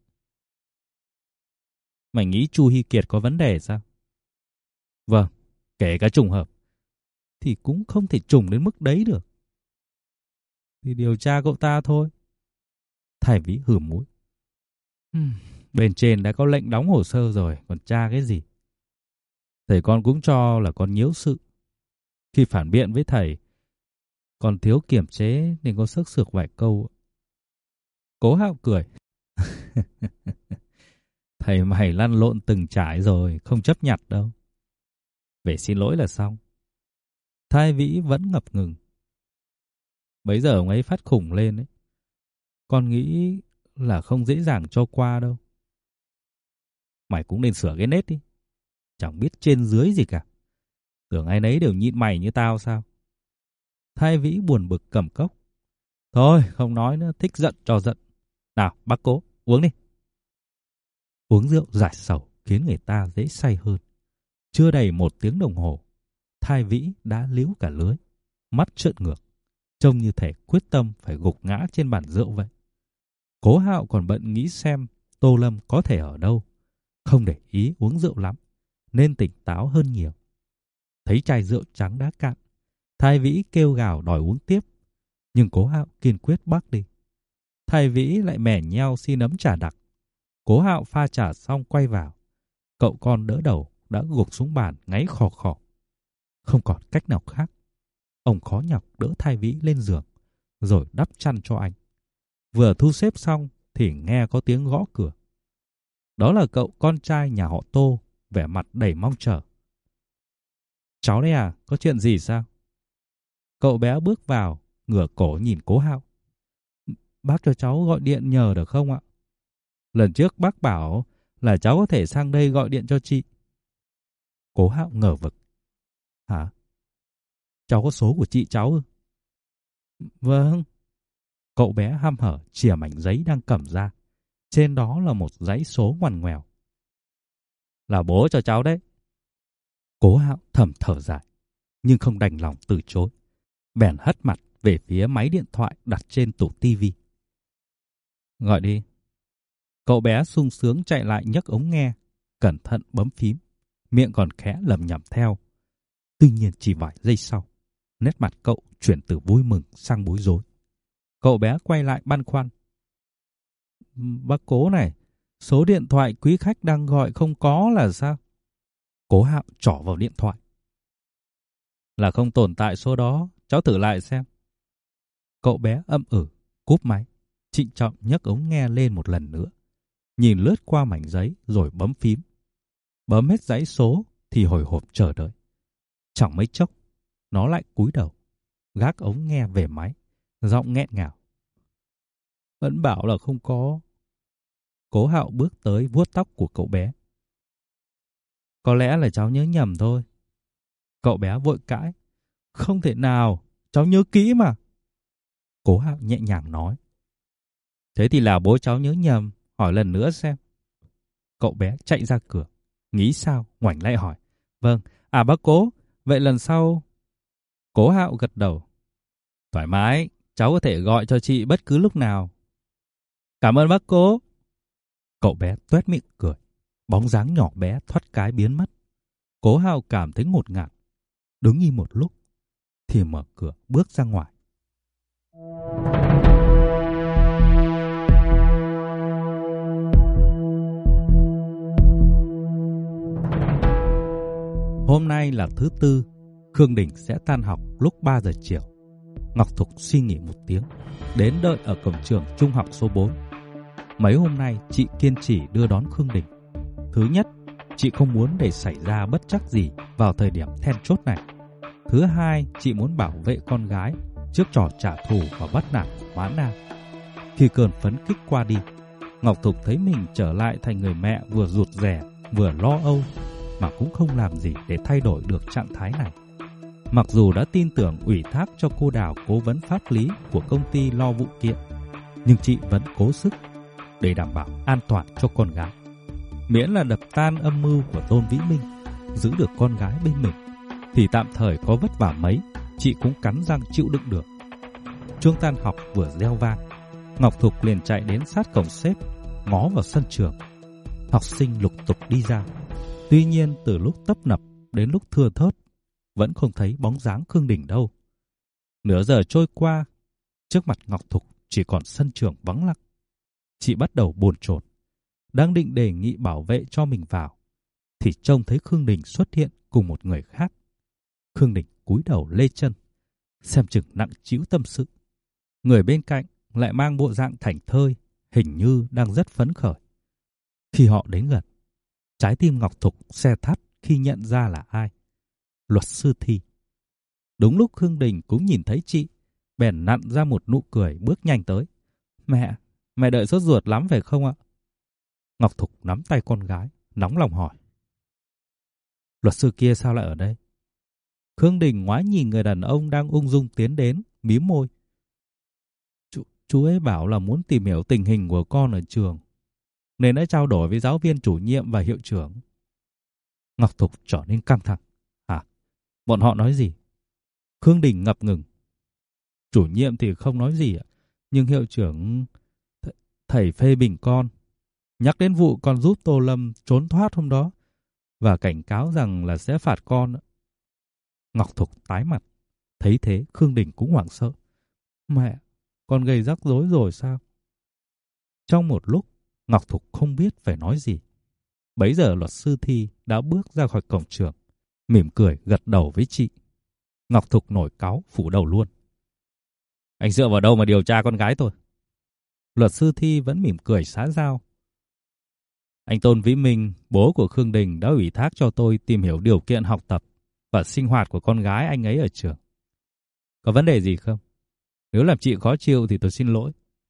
Mày nghĩ Chu Hy Kiệt có vấn đề sao? Vâng, kể cả trùng hợp. Thì cũng không thể trùng đến mức đấy được. Thì điều tra cậu ta thôi. Thái Vĩ hừ mũi. Hmm, bên trên đã có lệnh đóng hồ sơ rồi, còn tra cái gì? Thầy con cũng cho là con nhiễu sự. Khi phản biện với thầy, còn thiếu kiểm chế nên có sức sược vài câu. Cố Hạo cười. Thầy mày lăn lộn từng trải rồi, không chấp nhặt đâu. Về xin lỗi là xong. Thái Vĩ vẫn ngập ngừng. Bấy giờ ông ấy phát khủng lên ấy. Con nghĩ là không dễ dàng cho qua đâu. Mày cũng nên sửa cái nết đi. Chẳng biết trên dưới gì cả. Tưởng ai nấy đều nhịn mày như tao sao? Thái Vĩ buồn bực cầm cốc. Thôi không nói nữa, thích giận cho giận. Nào bác Cố, uống đi. Uống rượu giải sầu khiến người ta dễ say hơn. Chưa đầy một tiếng đồng hồ, Thái Vĩ đã líu cả lưới, mắt trợn ngược, trông như thể quyết tâm phải gục ngã trên bàn rượu vậy. Cố Hạo còn bận nghĩ xem Tô Lâm có thể ở đâu, không để ý uống rượu lắm, nên tỉnh táo hơn nhiều. Thấy chai rượu trắng đã cạn, Thái Vĩ kêu gào đòi uống tiếp, nhưng Cố Hạo kiên quyết bác đi. Thái Vĩ lại mẻ nheo xin ấm trà đặc. Cố Hạo pha trà xong quay vào. Cậu con đỡ đầu đã gục xuống bàn ngáy khò khò. Không còn cách nào khác. Ông khó nhọc đỡ Thái Vĩ lên giường, rồi đắp chăn cho anh. Vừa thu xếp xong thì nghe có tiếng gõ cửa. Đó là cậu con trai nhà họ Tô, vẻ mặt đầy mong chờ. Cháu đây à, có chuyện gì sao? Cậu bé bước vào, ngửa cổ nhìn Cố Hạo. Bác cho cháu gọi điện nhờ được không ạ? Lần trước bác bảo là cháu có thể sang đây gọi điện cho chị. Cố Hạo ngờ vực. Hả? Cháu có số của chị cháu ư? Vâng. Cậu bé hăm hở chìa mảnh giấy đang cầm ra. Trên đó là một dãy số ngoằn ngoèo. Là bố cho cháu đấy. Cố Hạo thầm thở dài, nhưng không đành lòng từ chối. Bèn hất mặt về phía máy điện thoại đặt trên tủ tivi. Gọi đi. Cậu bé sung sướng chạy lại nhấc ống nghe, cẩn thận bấm phím, miệng còn khẽ lẩm nhẩm theo. Tuy nhiên chỉ vài giây sau, nét mặt cậu chuyển từ vui mừng sang bối rối. Cậu bé quay lại băn khoăn. Bác Cố này, số điện thoại quý khách đang gọi không có là sao? Cố Hạo trỏ vào điện thoại. Là không tồn tại số đó, cháu thử lại xem. Cậu bé âm ử, cúp máy, trịnh trọng nhấc ống nghe lên một lần nữa. Nhìn lướt qua mảnh giấy rồi bấm phím. Bấm hết dãy số thì hồi hộp chờ đợi. Chẳng mấy chốc, nó lại cúi đầu, gác ống nghe về máy, giọng nghẹn ngào. Vẫn bảo là không có. Cố Hạo bước tới vuốt tóc của cậu bé. Có lẽ là cháu nhớ nhầm thôi. Cậu bé vội cãi. Không thể nào, cháu nhớ kỹ mà. Cố Hạo nhẹ nhàng nói. Thế thì là bố cháu nhớ nhầm, hỏi lần nữa xem. Cậu bé chạy ra cửa, nghĩ sao, ngoảnh lại hỏi. Vâng, à bác Cố, vậy lần sau... Cố Hạo gật đầu. Thoải mái, cháu có thể gọi cho chị bất cứ lúc nào. Cảm ơn bác Cố. Cậu bé tuét miệng cười, bóng dáng nhỏ bé thoát cái biến mất. Cố Hạo cảm thấy ngột ngạt, đứng im một lúc, thì mở cửa bước ra ngoài. Hôm nay là thứ tư, Khương Đình sẽ tan học lúc ba giờ chiều. Ngọc Thục suy nghĩ một tiếng, đến đợi ở cổng trường trung học số bốn. Mấy hôm nay chị kiên trì đưa đón Khương Đình. Thứ nhất, chị không muốn để xảy ra bất trắc gì vào thời điểm then chốt này. Thứ hai, chị muốn bảo vệ con gái trước trò trả thù và bắt nạt của Mã Nam. Khi cơn phấn kích qua đi, Ngọc Thục thấy mình trở lại thành người mẹ vừa rụt rè vừa lo âu, mà cũng không làm gì để thay đổi được trạng thái này. Mặc dù đã tin tưởng ủy thác cho cô Đào cố vấn pháp lý của công ty lo vụ kiện, nhưng chị vẫn cố sức để đảm bảo an toàn cho con gái. Miễn là đập tan âm mưu của Tôn Vĩ Minh, giữ được con gái bên mình, thì tạm thời có vất vả mấy, chị cũng cắn răng chịu đựng được. Chuông tan học vừa reo vang, Ngọc Thục liền chạy đến sát cổng xếp, ngó vào sân trường. Học sinh lục tục đi ra. Tuy nhiên từ lúc tấp nập đến lúc thưa thớt, vẫn không thấy bóng dáng Khương Đình đâu. Nửa giờ trôi qua, trước mặt Ngọc Thục chỉ còn sân trường vắng lặng. Chị bắt đầu bồn chồn, đang định đề nghị bảo vệ cho mình vào, thì trông thấy Khương Đình xuất hiện cùng một người khác. Khương Đình cúi đầu lê chân, xem chừng nặng trĩu tâm sự. Người bên cạnh lại mang bộ dạng thảnh thơi, hình như đang rất phấn khởi. Khi họ đến gần, trái tim Ngọc Thục xe thắt khi nhận ra là ai. Luật sư Thi. Đúng lúc Khương Đình cũng nhìn thấy chị, bèn nặn ra một nụ cười bước nhanh tới. Mẹ, mẹ đợi sốt ruột lắm phải không ạ? Ngọc Thục nắm tay con gái, nóng lòng hỏi. Luật sư kia sao lại ở đây? Khương Đình ngoái nhìn người đàn ông đang ung dung tiến đến, mím môi. Chú, chú ấy bảo là muốn tìm hiểu tình hình của con ở trường, nên đã trao đổi với giáo viên chủ nhiệm và hiệu trưởng. Ngọc Thục trở nên căng thẳng. À, bọn họ nói gì? Khương Đình ngập ngừng. Chủ nhiệm thì không nói gì ạ, nhưng hiệu trưởng... Th thầy phê bình con, nhắc đến vụ con giúp Tô Lâm trốn thoát hôm đó, và cảnh cáo rằng là sẽ phạt con. Ngọc Thục tái mặt. Thấy thế Khương Đình cũng hoảng sợ. Mẹ, con gây rắc rối rồi sao? Trong một lúc, Ngọc Thục không biết phải nói gì. Bấy giờ luật sư Thi đã bước ra khỏi cổng trường, mỉm cười gật đầu với chị. Ngọc Thục nổi cáu phủ đầu luôn. Anh dựa vào đâu mà điều tra con gái tôi? Luật sư Thi vẫn mỉm cười xã giao. Anh Tôn Vĩ Minh, bố của Khương Đình, đã ủy thác cho tôi tìm hiểu điều kiện học tập và sinh hoạt của con gái anh ấy ở trường. Có vấn đề gì không? Nếu làm chị khó chịu thì tôi xin lỗi.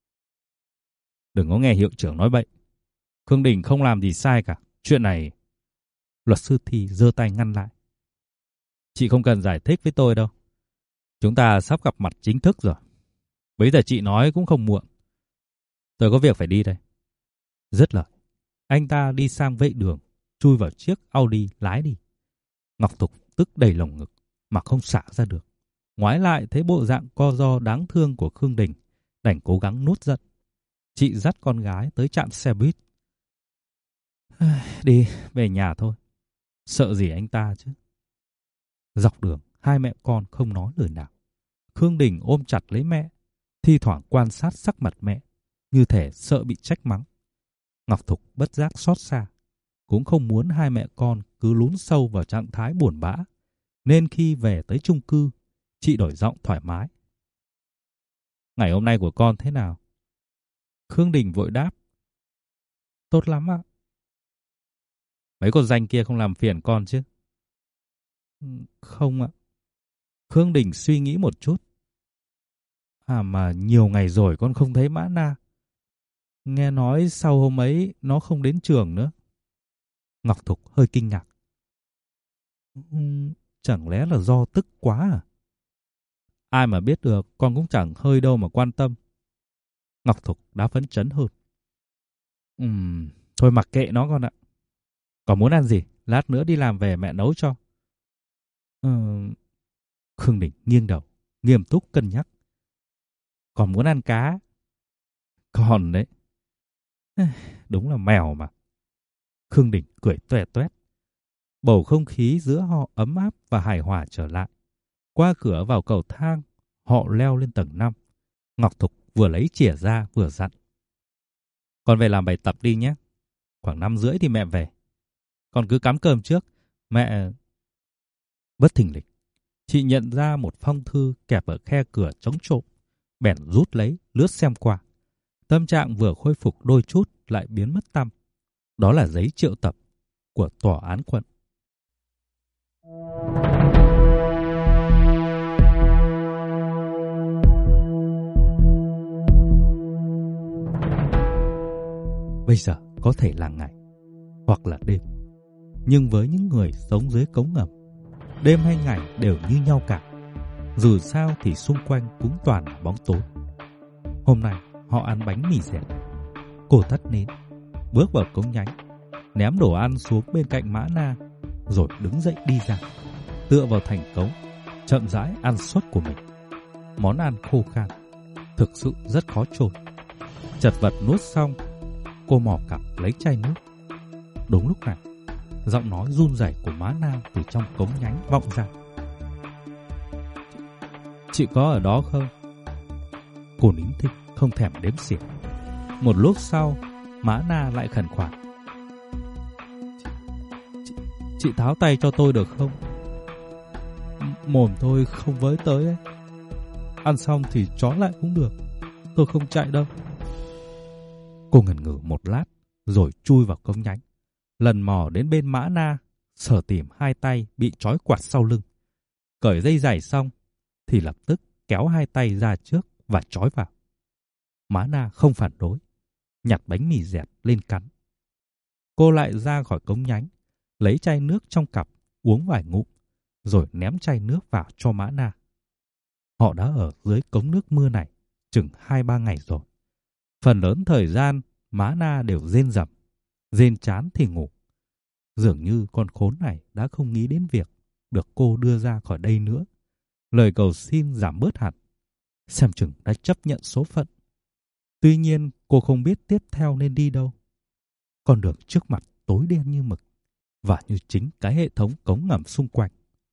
Đừng có nghe hiệu trưởng nói bậy. Khương Đình không làm gì sai cả. Chuyện này... Luật sư Thi giơ tay ngăn lại. Chị không cần giải thích với tôi đâu. Chúng ta sắp gặp mặt chính thức rồi. Bây giờ chị nói cũng không muộn. Tôi có việc phải đi đây. Dứt lời, anh ta đi sang vệ đường, chui vào chiếc Audi lái đi. Ngọc Thục tức đầy lồng ngực mà không xả ra được. Ngoái lại thấy bộ dạng co ro đáng thương của Khương Đình, đành cố gắng nuốt giận. Chị dắt con gái tới trạm xe buýt. Đi, về nhà thôi. Sợ gì anh ta chứ? Dọc đường, hai mẹ con không nói lời nào. Khương Đình ôm chặt lấy mẹ, thi thoảng quan sát sắc mặt mẹ, như thể sợ bị trách mắng. Ngọc Thục bất giác xót xa, cũng không muốn hai mẹ con cứ lún sâu vào trạng thái buồn bã, nên khi về tới chung cư, chị đổi giọng thoải mái. Ngày hôm nay của con thế nào? Khương Đình vội đáp. Tốt lắm ạ. Mấy con danh kia không làm phiền con chứ? Không ạ. Khương Đình suy nghĩ một chút. À mà nhiều ngày rồi con không thấy Mã Na. Nghe nói sau hôm ấy nó không đến trường nữa. Ngọc Thục hơi kinh ngạc. Chẳng lẽ là do tức quá à? Ai mà biết được, con cũng chẳng hơi đâu mà quan tâm. Ngọc Thục đã phấn chấn hơn. Ừm, thôi mặc kệ nó con ạ. Còn muốn ăn gì? Lát nữa đi làm về mẹ nấu cho. Ừ... Khương Đình nghiêng đầu, nghiêm túc cân nhắc. Còn muốn ăn cá? Còn đấy. Đúng là mèo mà. Khương Đình cười tuè toét. Bầu không khí giữa họ ấm áp và hài hòa trở lại. Qua cửa vào cầu thang, họ leo lên tầng năm. Ngọc Thục vừa lấy chìa ra vừa dặn. Con về làm bài tập đi nhé. Khoảng năm rưỡi thì mẹ về. Con cứ cắm cơm trước. Mẹ... Bất thình lình, chị nhận ra một phong thư kẹp ở khe cửa chống trộm. Bèn rút lấy, lướt xem qua. Tâm trạng vừa khôi phục đôi chút lại biến mất tăm. Đó là giấy triệu tập của tòa án quận. Bây giờ có thể là ngày hoặc là đêm. Nhưng với những người sống dưới cống ngầm, đêm hay ngày đều như nhau cả. Dù sao thì xung quanh cũng toàn là bóng tối. Hôm nay họ ăn bánh mì dẹt. Cô tắt nến, bước vào cống nhánh, ném đồ ăn xuống bên cạnh Mã Na, rồi đứng dậy đi ra, tựa vào thành cống, chậm rãi ăn suất của mình. Món ăn khô khan, thực sự rất khó trôi. Chật vật nuốt xong, cô mò cặp lấy chai nước. Đúng lúc này, giọng nói run rẩy của Mã Na từ trong cống nhánh vọng ra. Chị có ở đó không? Cô nín thinh, không thèm đếm xỉa. Một lúc sau, Mã Na lại khẩn khoản. Chị, chị tháo tay cho tôi được không? Mồm tôi không với tới ấy. Ăn xong thì chó lại cũng được. Tôi không chạy đâu. Cô ngần ngừ một lát, rồi chui vào cống nhánh. Lần mò đến bên Mã Na, sờ tìm hai tay bị trói quạt sau lưng. Cởi dây giày xong, thì lập tức kéo hai tay ra trước và trói vào. Mã Na không phản đối, nhặt bánh mì dẹt lên cắn. Cô lại ra khỏi cống nhánh, lấy chai nước trong cặp, uống vài ngụm, rồi ném chai nước vào cho Mã Na. Họ đã ở dưới cống nước mưa này chừng hai ba ngày rồi. Phần lớn thời gian, Mã Na đều rên rầm, rên chán thì ngủ. Dường như con khốn này đã không nghĩ đến việc được cô đưa ra khỏi đây nữa. Lời cầu xin giảm bớt hẳn, xem chừng đã chấp nhận số phận. Tuy nhiên, cô không biết tiếp theo nên đi đâu. Con đường trước mặt tối đen như mực, và như chính cái hệ thống cống ngầm xung quanh.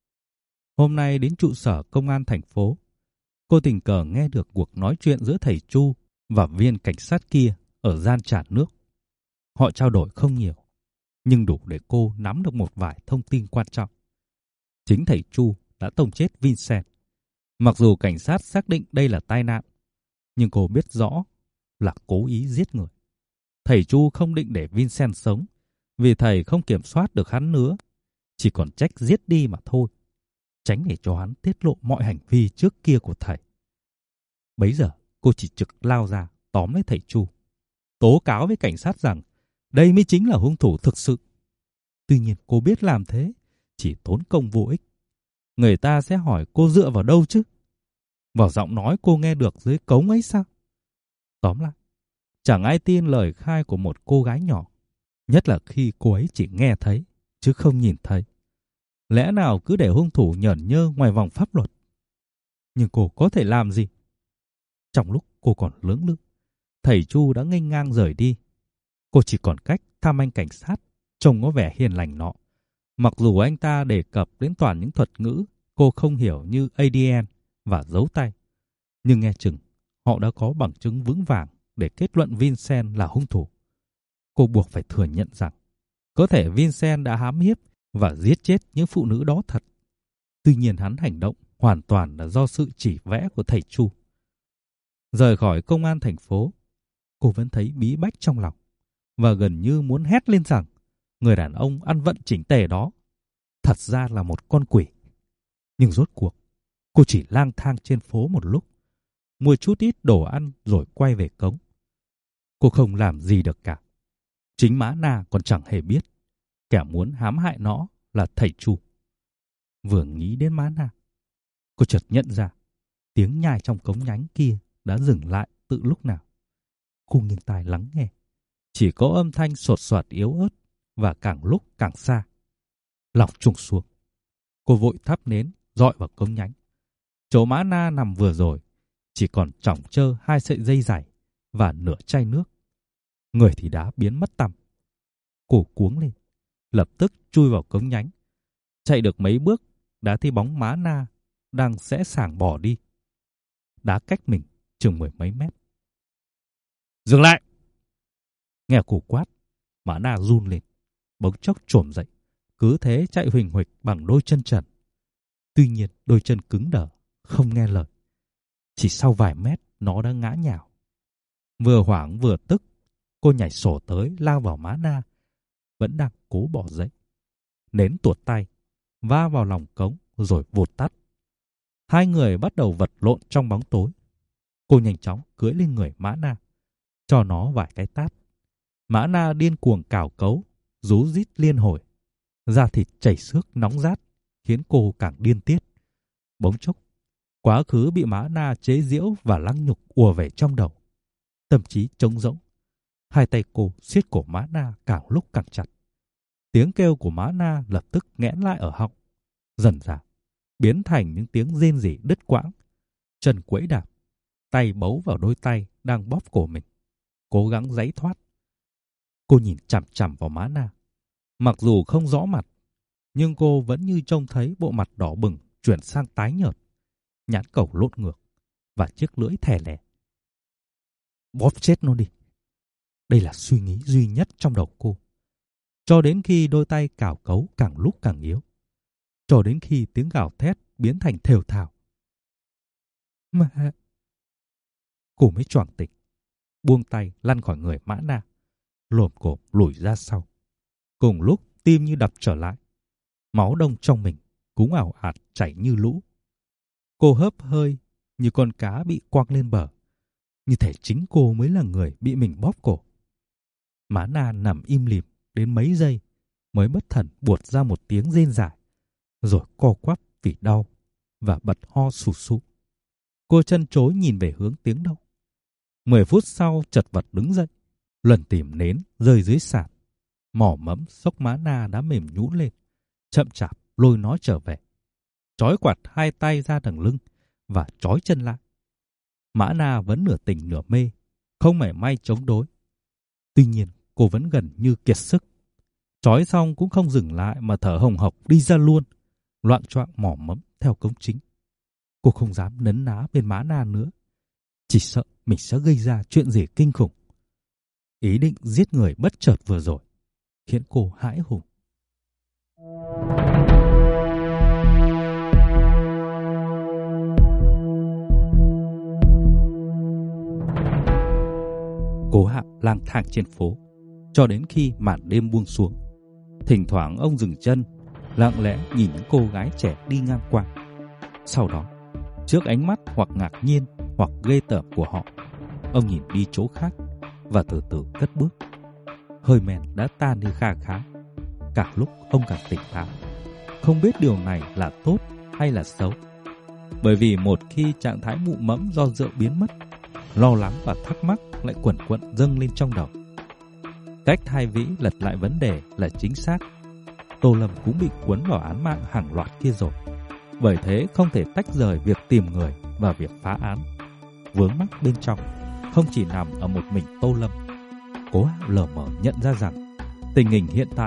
Hôm nay đến trụ sở công an thành phố, cô tình cờ nghe được cuộc nói chuyện giữa thầy Chu và viên cảnh sát kia ở gian trà nước. Họ trao đổi không nhiều, nhưng đủ để cô nắm được một vài thông tin quan trọng. Chính thầy Chu đã tông chết Vincent. Mặc dù cảnh sát xác định đây là tai nạn, nhưng cô biết rõ là cố ý giết người. Thầy Chu không định để Vincent sống, vì thầy không kiểm soát được hắn nữa, chỉ còn trách giết đi mà thôi, tránh để cho hắn tiết lộ mọi hành vi trước kia của thầy. Bấy giờ cô chỉ trực lao ra tóm lấy thầy Chu, tố cáo với cảnh sát rằng đây mới chính là hung thủ thực sự. Tuy nhiên cô biết làm thế chỉ tốn công vô ích. Người ta sẽ hỏi cô dựa vào đâu chứ? Vào giọng nói cô nghe được dưới cống ấy sao? Tóm lại, chẳng ai tin lời khai của một cô gái nhỏ, nhất là khi cô ấy chỉ nghe thấy chứ không nhìn thấy. Lẽ nào cứ để hung thủ nhởn nhơ ngoài vòng pháp luật? Nhưng cô có thể làm gì? Trong lúc cô còn lưỡng lự, thầy Chu đã nghênh ngang rời đi. Cô chỉ còn cách thăm anh cảnh sát trông có vẻ hiền lành nọ Mặc dù anh ta đề cập đến toàn những thuật ngữ cô không hiểu như a đê en và dấu tay, nhưng nghe chừng họ đã có bằng chứng vững vàng để kết luận Vincent là hung thủ. Cô buộc phải thừa nhận rằng có thể Vincent đã hãm hiếp và giết chết những phụ nữ đó thật. Tuy nhiên hắn hành động hoàn toàn là do sự chỉ vẽ của thầy Chu. Rời khỏi công an thành phố, cô vẫn thấy bí bách trong lòng và gần như muốn hét lên rằng người đàn ông ăn vận chỉnh tề đó thật ra là một con quỷ. Nhưng rốt cuộc, cô chỉ lang thang trên phố một lúc, mua chút ít đồ ăn rồi quay về cống. Cô không làm gì được cả. Chính Mã Na còn chẳng hề biết kẻ muốn hãm hại nó là thầy Chu. Vừa nghĩ đến Mã Na, cô chợt nhận ra tiếng nhai trong cống nhánh kia đã dừng lại từ lúc nào. Cô nghiêng tai lắng nghe, chỉ có âm thanh sột soạt yếu ớt và càng lúc càng xa. Lòng trùng xuống, cô vội thắp nến dọi vào cống nhánh. Chỗ Mã Na nằm vừa rồi chỉ còn chỏng chơ hai sợi dây dày và nửa chai nước. Người thì đã biến mất tăm. Cô cuống lên, lập tức chui vào cống nhánh. Chạy được mấy bước đã thấy bóng Mã Na đang sẽ sảng bỏ đi. Đã cách mình chừng mười mấy mét. Dừng lại! Nghe cô quát, Mã Na run lên, bỗng chốc trồm dậy, cứ thế chạy huỳnh huỳnh bằng đôi chân trần. Tuy nhiên đôi chân cứng đờ, không nghe lời. Chỉ sau vài mét nó đã ngã nhào. Vừa hoảng vừa tức, cô nhảy sổ tới lao vào Mã Na, vẫn đang cố bỏ dậy. Nến tuột tay, va vào lòng cống rồi vụt tắt. Hai người bắt đầu vật lộn trong bóng tối. Cô nhanh chóng cưỡi lên người Mã Na, cho nó vài cái tát. Mã Na điên cuồng cào cấu, rú rít liên hồi. Da thịt chảy xước nóng rát, khiến cô càng điên tiết. Bỗng chốc, quá khứ bị Mã Na chế giễu và lăng nhục ùa về trong đầu. Tâm trí trống rỗng. Hai tay cô siết cổ Mã Na càng lúc càng chặt. Tiếng kêu của Mã Na lập tức nghẽn lại ở họng, dần dà biến thành những tiếng rên rỉ đứt quãng. Chân quẫy đạp, tay bấu vào đôi tay đang bóp cổ mình, cố gắng giãy thoát. Cô nhìn chằm chằm vào Mã Na. Mặc dù không rõ mặt, nhưng cô vẫn như trông thấy bộ mặt đỏ bừng chuyển sang tái nhợt, nhãn cầu lộn ngược và chiếc lưỡi thè lè. Bóp chết nó đi. Đây là suy nghĩ duy nhất trong đầu cô. Cho đến khi đôi tay cào cấu càng lúc càng yếu. Cho đến khi tiếng gào thét biến thành thều thào. Mẹ! Cô mới choàng tỉnh, buông tay lăn khỏi người Mã Na, lồm cồm lùi ra sau. Cùng lúc tim như đập trở lại. Máu đông trong mình cũng ảo ạt chảy như lũ. Cô hớp hơi như con cá bị quăng lên bờ. Như thể chính cô mới là người bị mình bóp cổ. Mã Na nằm im lìm đến mấy giây mới bất thần buột ra một tiếng rên rỉ, rồi co quắp vì đau và bật ho sù sụ. Cô chân chối nhìn về hướng tiếng động. Mười phút sau chật vật đứng dậy, lần tìm nến rơi dưới sàn. Mỏ mẫm xốc Mã Na đã mềm nhũn lên, chậm chạp lôi nó trở về. Trói quạt hai tay ra đằng lưng và trói chân lại. Mã Na vẫn nửa tỉnh nửa mê, không mảy may chống đối. Tuy nhiên cô vẫn gần như kiệt sức. Trói xong cũng không dừng lại mà thở hồng hộc đi ra luôn, loạng choạng mỏ mẫm theo cống chính. Cô không dám nấn ná bên Mã Na nữa, chỉ sợ mình sẽ gây ra chuyện gì kinh khủng. Ý định giết người bất chợt vừa rồi khiến cô hãi hùng. Cố Hạo lang thang trên phố cho đến khi màn đêm buông xuống. Thỉnh thoảng ông dừng chân, lặng lẽ nhìn những cô gái trẻ đi ngang qua. Sau đó, trước ánh mắt hoặc ngạc nhiên hoặc ghê tởm của họ, ông nhìn đi chỗ khác và từ từ cất bước. Hơi men đã tan đi kha khá. Càng lúc ông càng tỉnh táo, không biết điều này là tốt hay là xấu. Bởi vì một khi trạng thái mụ mẫm do rượu biến mất, lo lắng và thắc mắc lại quẩn quẩn dâng lên trong đầu. Cách Thái Vĩ lật lại vấn đề là chính xác. Tô Lâm cũng bị cuốn vào án mạng hàng loạt kia rồi. Bởi thế không thể tách rời việc tìm người và việc phá án. Vướng mắc bên trong không chỉ nằm ở một mình Tô Lâm. Cố Hạo lờ mờ nhận ra rằng tình hình hiện tại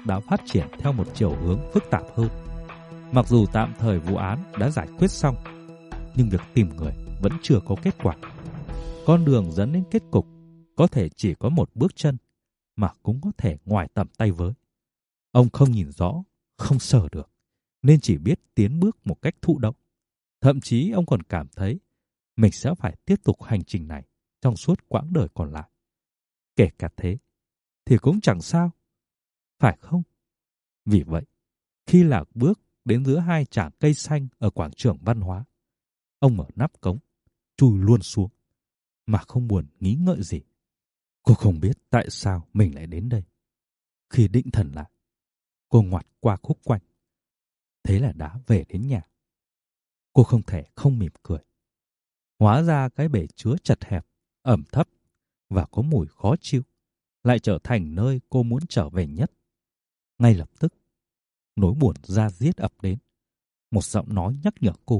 đã phát triển theo một chiều hướng phức tạp hơn. Mặc dù tạm thời vụ án đã giải quyết xong, nhưng việc tìm người vẫn chưa có kết quả. Con đường dẫn đến kết cục có thể chỉ có một bước chân, mà cũng có thể ngoài tầm tay với. Ông không nhìn rõ, không sờ được, nên chỉ biết tiến bước một cách thụ động. Thậm chí ông còn cảm thấy mình sẽ phải tiếp tục hành trình này trong suốt quãng đời còn lại. Kể cả thế, thì cũng chẳng sao, phải không? Vì vậy, khi lạc bước đến giữa hai tràng cây xanh ở quảng trường văn hóa, ông mở nắp cống, chui luôn xuống, mà không buồn nghĩ ngợi gì. Cô không biết tại sao mình lại đến đây. Khi định thần lại, cô ngoặt qua khúc quanh. Thế là đã về đến nhà. Cô không thể không mỉm cười. Hóa ra cái bể chứa chật hẹp, ẩm thấp và có mùi khó chịu lại trở thành nơi cô muốn trở về nhất. Ngay lập tức, nỗi buồn da diết ập đến. Một giọng nói nhắc nhở cô.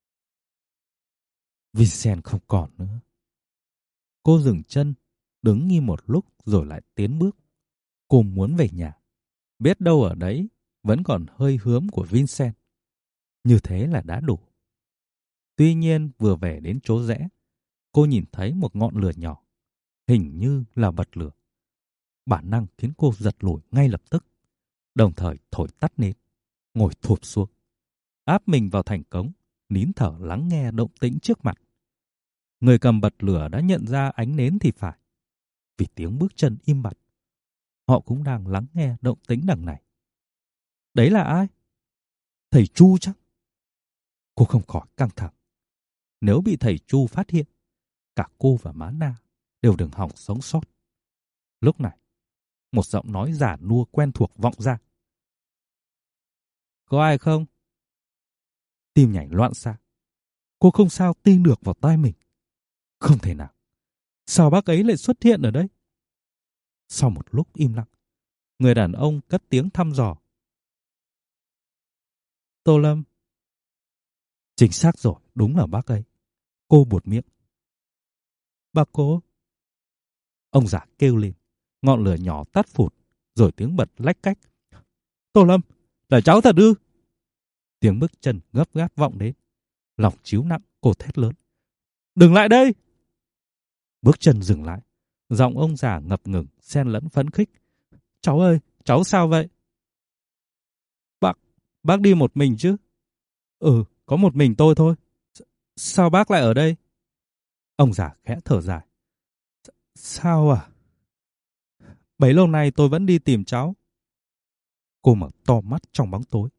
Vincent không còn nữa. Cô dừng chân, đứng nghi một lúc rồi lại tiến bước. Cô muốn về nhà. Biết đâu ở đấy vẫn còn hơi hướm của Vincent. Như thế là đã đủ. Tuy nhiên vừa về đến chỗ rẽ, cô nhìn thấy một ngọn lửa nhỏ, hình như là bật lửa. Bản năng khiến cô giật lùi ngay lập tức, đồng thời thổi tắt nến, ngồi thụp xuống, áp mình vào thành cống, nín thở lắng nghe động tĩnh trước mặt. Người cầm bật lửa đã nhận ra ánh nến thì phải, vì tiếng bước chân im bặt. Họ cũng đang lắng nghe động tĩnh đằng này. Đấy là ai? Thầy Chu chắc? Cô không khỏi căng thẳng. Nếu bị thầy Chu phát hiện, cả cô và má Na đều đừng hòng sống sót. Lúc này, một giọng nói giả nua quen thuộc vọng ra. Có ai không? Tim nhảy loạn xạ. Cô không sao tin được vào tai mình. Không thể nào. Sao bác ấy lại xuất hiện ở đây? Sau một lúc im lặng, người đàn ông cất tiếng thăm dò. Tô Lâm. Chính xác rồi, đúng là bác ấy. Cô buột miệng. Bác cố. Ông già kêu lên, ngọn lửa nhỏ tắt phụt, rồi tiếng bật lách cách. Tô Lâm, là cháu thật ư? Tiếng bước chân gấp gáp vọng đến. Lòng chiếu nặng, cô thét lớn. Đừng lại đây! Bước chân dừng lại. Giọng ông già ngập ngừng, xen lẫn phấn khích. Cháu ơi, cháu sao vậy? Bác, bác đi một mình chứ? Ừ, có một mình tôi thôi. Sao bác lại ở đây? Ông già khẽ thở dài. Sao à? Bấy lâu nay tôi vẫn đi tìm cháu. Cô mở to mắt trong bóng tối.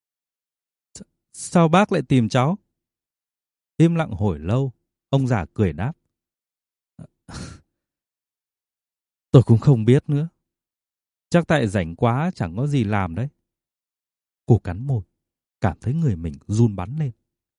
Sao bác lại tìm cháu? Im lặng hồi lâu, ông già cười đáp. Tôi cũng không biết nữa. Chắc tại rảnh quá chẳng có gì làm đấy. Cô cắn môi, cảm thấy người mình run bắn lên.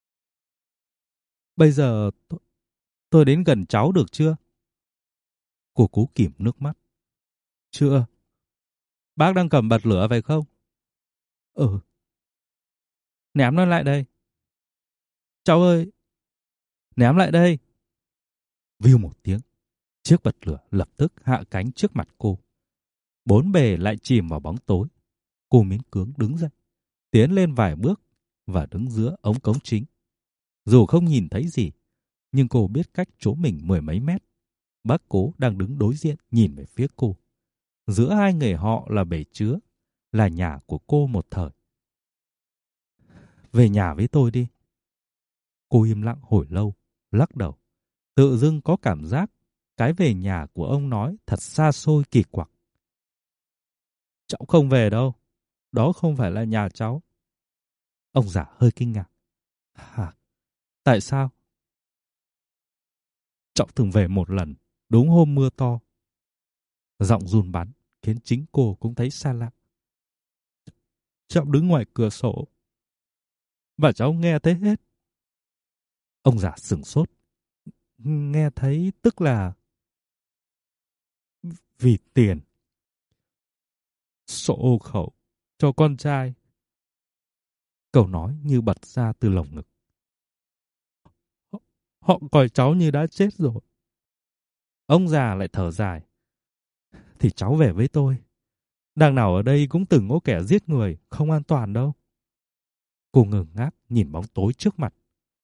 Bây giờ tôi, tôi đến gần cháu được chưa? Cô cố kìm nước mắt. Chưa. Bác đang cầm bật lửa phải không? Ừ. Ném nó lại đây. Cháu ơi. Ném lại đây. View một tiếng. Chiếc bật lửa lập tức hạ cánh trước mặt cô. Bốn bề lại chìm vào bóng tối. Cô miễn cưỡng đứng dậy, tiến lên vài bước và đứng giữa ống cống chính. Dù không nhìn thấy gì, nhưng cô biết cách chỗ mình mười mấy mét. Bác Cố đang đứng đối diện nhìn về phía cô. Giữa hai người họ là bể chứa, là nhà của cô một thời. Về nhà với tôi đi. Cô im lặng hồi lâu, lắc đầu. Tự dưng có cảm giác cái về nhà của ông nói thật xa xôi kỳ quặc. Cháu không về đâu. Đó không phải là nhà cháu. Ông già hơi kinh ngạc. Hả? Tại sao? Cháu từng về một lần, đúng hôm mưa to. Giọng run bắn khiến chính cô cũng thấy xa lạ. Cháu đứng ngoài cửa sổ và cháu nghe thấy hết. Ông già sửng sốt. Nghe thấy tức là vì tiền. Sổ hộ khẩu cho con trai. Câu nói như bật ra từ lồng ngực. Họ, họ coi cháu như đã chết rồi. Ông già lại thở dài. Thì cháu về với tôi. Đằng nào ở đây cũng từng có kẻ giết người, không an toàn đâu. Cô ngơ ngác nhìn bóng tối trước mặt.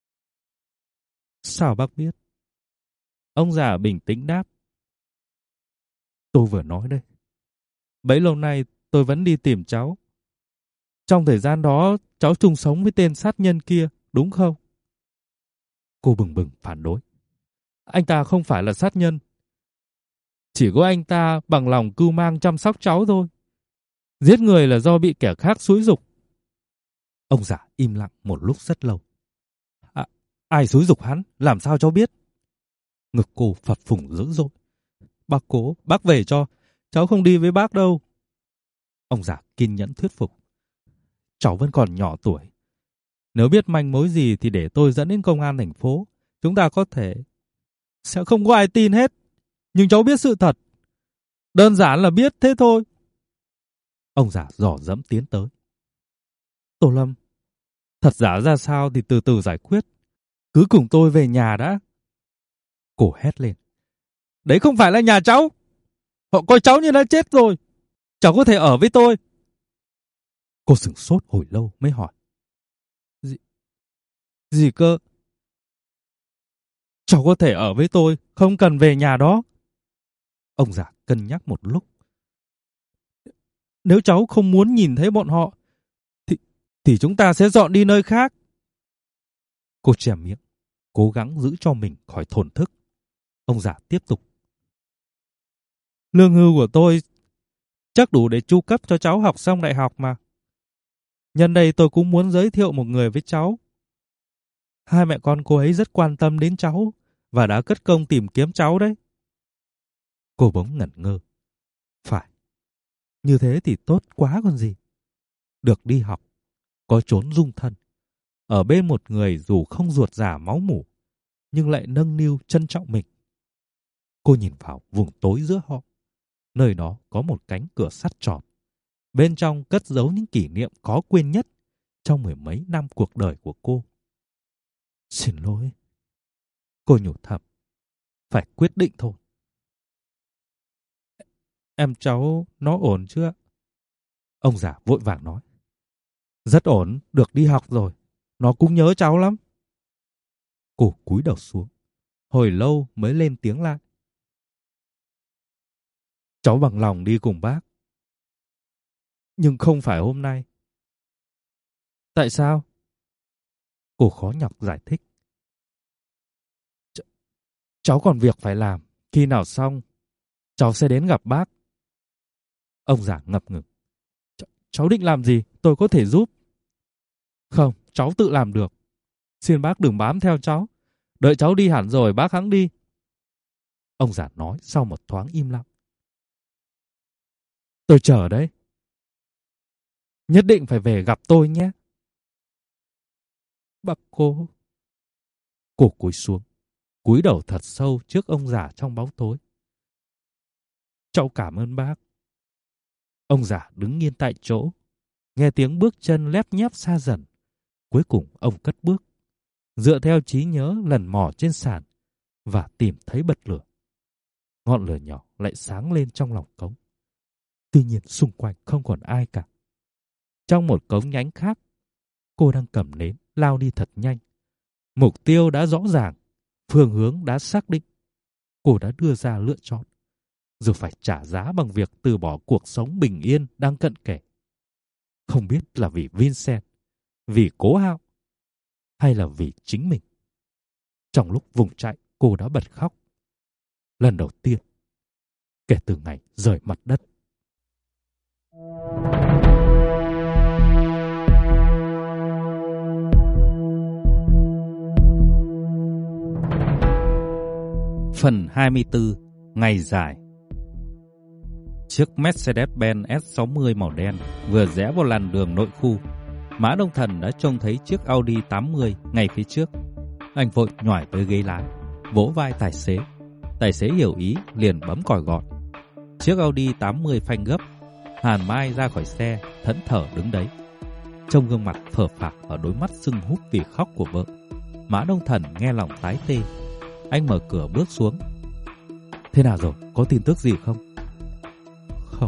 Sao bác biết? Ông già bình tĩnh đáp. Tôi vừa nói đây. Bấy lâu nay tôi vẫn đi tìm cháu. Trong thời gian đó cháu chung sống với tên sát nhân kia, đúng không? Cô bừng bừng phản đối. Anh ta không phải là sát nhân. Chỉ có anh ta bằng lòng cưu mang chăm sóc cháu thôi. Giết người là do bị kẻ khác xúi giục. Ông già im lặng một lúc rất lâu. À, ai xúi giục hắn? Làm sao cháu biết? Ngực cô phập phùng dữ dội. Bác cố, bác về cho. Cháu không đi với bác đâu. Ông già kiên nhẫn thuyết phục. Cháu vẫn còn nhỏ tuổi. Nếu biết manh mối gì thì để tôi dẫn đến công an thành phố. Chúng ta có thể... Sẽ không có ai tin hết. Nhưng cháu biết sự thật. Đơn giản là biết thế thôi. Ông già dò dẫm tiến tới. Tô Lâm, thật giả ra sao thì từ từ giải quyết. Cứ cùng tôi về nhà đã. Cô hét lên. Đấy không phải là nhà cháu. Họ coi cháu như đã chết rồi. Cháu có thể ở với tôi. Cô sửng sốt hồi lâu mới hỏi. Gì, gì cơ? Cháu có thể ở với tôi, không cần về nhà đó. Ông già cân nhắc một lúc. Nếu cháu không muốn nhìn thấy bọn họ, thì, thì chúng ta sẽ dọn đi nơi khác. Cô che miệng, cố gắng giữ cho mình khỏi thổn thức. Ông già tiếp tục. Lương hưu của tôi chắc đủ để chu cấp cho cháu học xong đại học mà. Nhân đây tôi cũng muốn giới thiệu một người với cháu. Hai mẹ con cô ấy rất quan tâm đến cháu và đã cất công tìm kiếm cháu đấy. Cô bỗng ngẩn ngơ. Phải, như thế thì tốt quá còn gì. Được đi học, có chốn dung thân, ở bên một người dù không ruột rà máu mủ, nhưng lại nâng niu trân trọng mình. Cô nhìn vào vùng tối giữa họ. Nơi đó có một cánh cửa sắt tròn. Bên trong cất giấu những kỷ niệm khó quên nhất trong mười mấy năm cuộc đời của cô. Xin lỗi. Cô nhủ thầm. Phải quyết định thôi. Em cháu nó ổn chứ ạ? Ông già vội vàng nói. Rất ổn, được đi học rồi. Nó cũng nhớ cháu lắm. Cô cúi đầu xuống. Hồi lâu mới lên tiếng lại. Cháu bằng lòng đi cùng bác. Nhưng không phải hôm nay. Tại sao? Cô khó nhọc giải thích. Ch cháu còn việc phải làm. Khi nào xong, cháu sẽ đến gặp bác. Ông già ngập ngừng. Ch cháu định làm gì? Tôi có thể giúp. Không, cháu tự làm được. Xin bác đừng bám theo cháu. Đợi cháu đi hẳn rồi bác hẵng đi. Ông già nói sau một thoáng im lặng. Tôi chờ đấy. Nhất định phải về gặp tôi nhé. Bác cô. Cô cúi xuống, cúi đầu thật sâu trước ông già trong bóng tối. Cháu cảm ơn bác. Ông già đứng nghiêng tại chỗ, nghe tiếng bước chân lép nhép xa dần. Cuối cùng ông cất bước, dựa theo trí nhớ lần mò trên sàn và tìm thấy bật lửa. Ngọn lửa nhỏ lại sáng lên trong lòng cống. Tuy nhiên xung quanh không còn ai cả. Trong một cống nhánh khác, cô đang cầm nến lao đi thật nhanh. Mục tiêu đã rõ ràng, phương hướng đã xác định. Cô đã đưa ra lựa chọn, dù phải trả giá bằng việc từ bỏ cuộc sống bình yên đang cận kề. Không biết là vì Vincent, vì Cố Hạo, hay là vì chính mình. Trong lúc vùng chạy, cô đã bật khóc. Lần đầu tiên, kể từ ngày rời mặt đất. Phần hai mươi tư. Ngày dài. Chiếc Mercedes-Benz S sáu mươi màu đen vừa rẽ vào làn đường nội khu. Mã Đông Thần đã trông thấy chiếc Audi tám mươi ngay phía trước. Anh vội nhỏi tới ghế lái, vỗ vai tài xế. Tài xế hiểu ý, liền bấm còi gọi. Chiếc Audi tám mươi phanh gấp. Hàn Mai ra khỏi xe, thẫn thờ đứng đấy. Trông gương mặt phờ phạc ở đôi mắt sưng húp vì khóc của vợ, Mã Đông Thần nghe lòng tái tê. Anh mở cửa bước xuống. Thế nào rồi, có tin tức gì không? Không,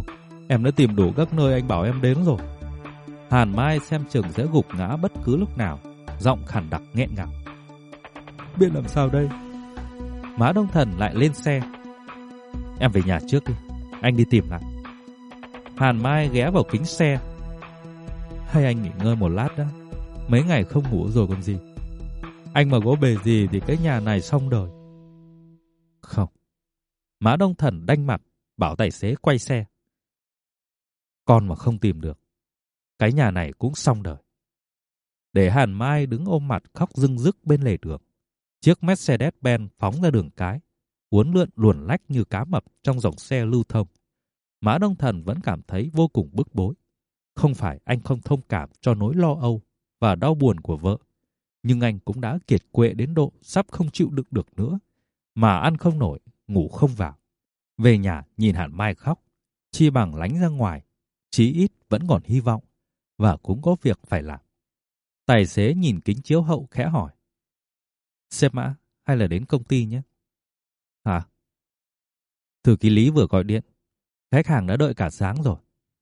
Em đã tìm đủ các nơi anh bảo em đến rồi. Hàn Mai xem chừng sẽ gục ngã bất cứ lúc nào, giọng khàn đặc nghẹn ngào. Biết làm sao đây? Mã Đông Thần lại lên xe. Em về nhà trước đi, anh đi tìm lại. Hàn Mai ghé vào kính xe. Hay anh nghỉ ngơi một lát đã, mấy ngày không ngủ rồi còn gì. Anh mà có bề gì thì cái nhà này xong đời. Không. Mã Đông Thần đanh mặt, bảo tài xế quay xe. Con mà không tìm được, cái nhà này cũng xong đời. Để Hàn Mai đứng ôm mặt khóc rưng rức bên lề đường, chiếc Mercedes-Benz phóng ra đường cái, uốn lượn luồn lách như cá mập trong dòng xe lưu thông. Mã Đông Thần vẫn cảm thấy vô cùng bức bối. Không phải anh không thông cảm cho nỗi lo âu và đau buồn của vợ, nhưng anh cũng đã kiệt quệ đến độ sắp không chịu đựng được nữa, mà ăn không nổi, ngủ không vào. Về nhà nhìn Hàn Mai khóc, chi bằng lánh ra ngoài, chí ít vẫn còn hy vọng, và cũng có việc phải làm. Tài xế nhìn kính chiếu hậu khẽ hỏi. Sếp Mã, hay là đến công ty nhé? Hả? Thư ký Lý vừa gọi điện, khách hàng đã đợi cả sáng rồi.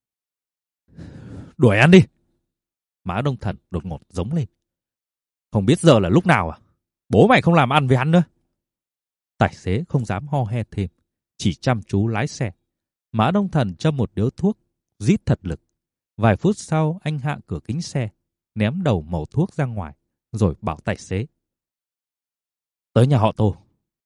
Đuổi ăn đi! Mã Đông Thần đột ngột giống lên. Không biết giờ là lúc nào à? Bố mày không làm ăn với hắn nữa. Tài xế không dám ho he thêm, chỉ chăm chú lái xe. Mã Đông Thần châm một điếu thuốc, rít thật lực. Vài phút sau anh hạ cửa kính xe, ném đầu mẩu thuốc ra ngoài, rồi bảo tài xế. Tới nhà họ Tô.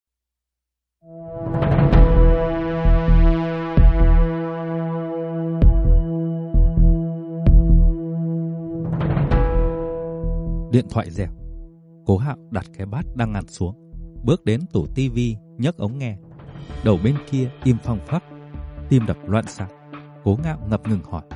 Điện thoại reo. Cố Hạo đặt cái bát đang ăn xuống, bước đến tủ tivi nhấc ống nghe. Đầu bên kia im phăng phắc, tim đập loạn xạ. Cố Ngạo ngập ngừng hỏi.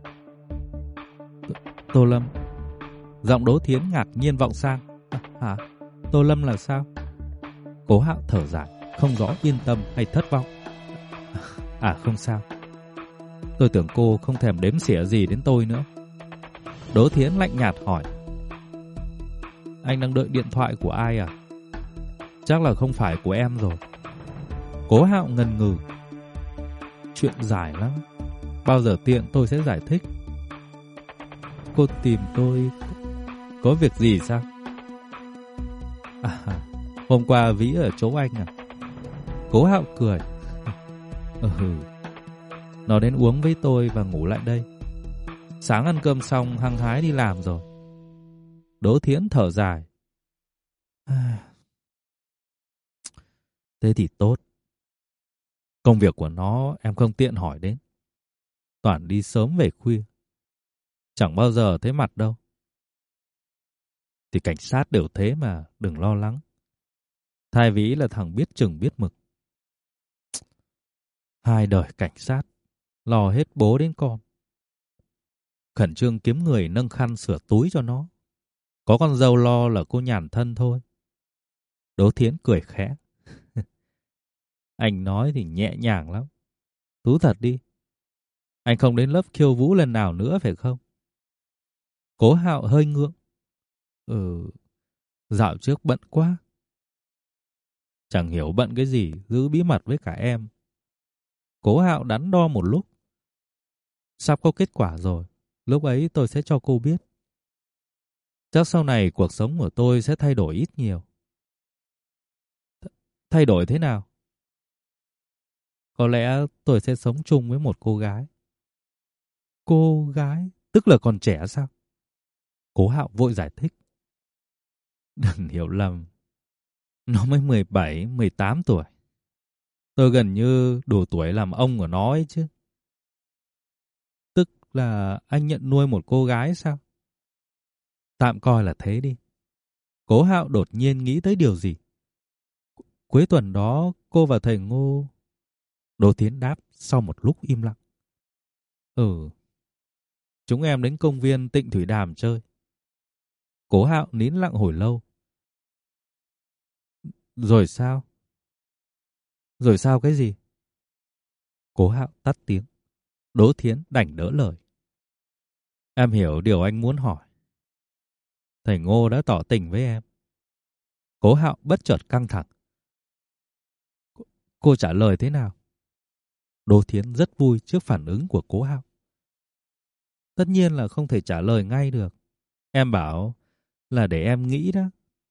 Tô Lâm. Giọng Đỗ Thiến ngạc nhiên vọng sang. À, hả? Tô Lâm là sao? Cố Hạo thở dài, không rõ yên tâm hay thất vọng. À không sao. Tôi tưởng cô không thèm đếm xỉa gì đến tôi nữa. Đỗ Thiến lạnh nhạt hỏi. Anh đang đợi điện thoại của ai à? Chắc là không phải của em rồi. Cố Hạo ngần ngừ. Chuyện dài lắm, bao giờ tiện tôi sẽ giải thích. Cô tìm tôi có việc gì sao? À, hôm qua Vĩ ở chỗ anh à? Cố Hạo cười. Ừ, nó đến uống với tôi và ngủ lại đây. Sáng ăn cơm xong hăng hái đi làm rồi. Đỗ Thiến thở dài. Thế thì tốt. Công việc của nó em không tiện hỏi đến. Toàn đi sớm về khuya, chẳng bao giờ thấy mặt đâu. Thì cảnh sát đều thế mà, đừng lo lắng. Thái Vĩ là thằng biết chừng biết mực. Hai đời cảnh sát, lo hết bố đến con. Khẩn trương kiếm người nâng khăn sửa túi cho nó. Có con dâu lo là cô nhàn thân thôi. Đỗ Thiến cười khẽ. Anh nói thì nhẹ nhàng lắm. Thú thật đi, anh không đến lớp khiêu vũ lần nào nữa phải không? Cố Hạo hơi ngượng. Ừ, dạo trước bận quá. Chẳng hiểu bận cái gì, giữ bí mật với cả em. Cố Hạo đắn đo một lúc. Sắp có kết quả rồi, lúc ấy tôi sẽ cho cô biết. Chắc sau này cuộc sống của tôi sẽ thay đổi ít nhiều. Th- thay đổi thế nào? Có lẽ tôi sẽ sống chung với một cô gái. Cô gái? Tức là còn trẻ sao? Cố Hạo vội giải thích. Đừng hiểu lầm. Nó mới mười bảy, mười tám tuổi. Tôi gần như đủ tuổi làm ông của nó ấy chứ. Tức là anh nhận nuôi một cô gái sao? Tạm coi là thế đi. Cố Hạo đột nhiên nghĩ tới điều gì. Cuối tuần đó cô và thầy Ngô... Đỗ Thiến đáp sau một lúc im lặng. Ừ, chúng em đến công viên Tịnh Thủy Đàm chơi. Cố Hạo nín lặng hồi lâu. Rồi sao? Rồi sao cái gì? Cố Hạo tắt tiếng. Đỗ Thiến đành đỡ lời. Em hiểu điều anh muốn hỏi. Thầy Ngô đã tỏ tình với em. Cố Hạo bất chợt căng thẳng. Cô trả lời thế nào? Đỗ Thiến rất vui trước phản ứng của Cố Hạo. Tất nhiên là không thể trả lời ngay được. Em bảo là để em nghĩ đó.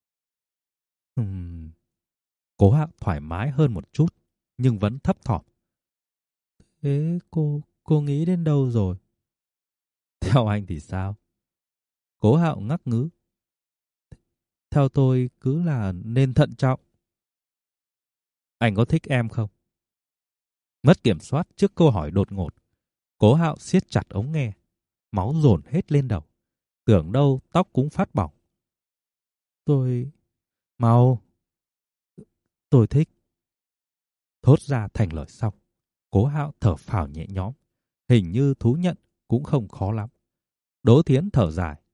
Ừm. Cố Hạo thoải mái hơn một chút, nhưng vẫn thấp thỏm. Thế cô, cô nghĩ đến đâu rồi? Theo anh thì sao? Cố Hạo ngắc ngứ. Theo tôi cứ là nên thận trọng. Anh có thích em không? Mất kiểm soát trước câu hỏi đột ngột, Cố Hạo siết chặt ống nghe, máu dồn hết lên đầu. Tưởng đâu tóc cũng phát bỏng. Tôi... Mau... Tôi thích. Thốt ra thành lời xong, Cố Hạo thở phào nhẹ nhõm. Hình như thú nhận cũng không khó lắm. Đỗ Thiến thở dài.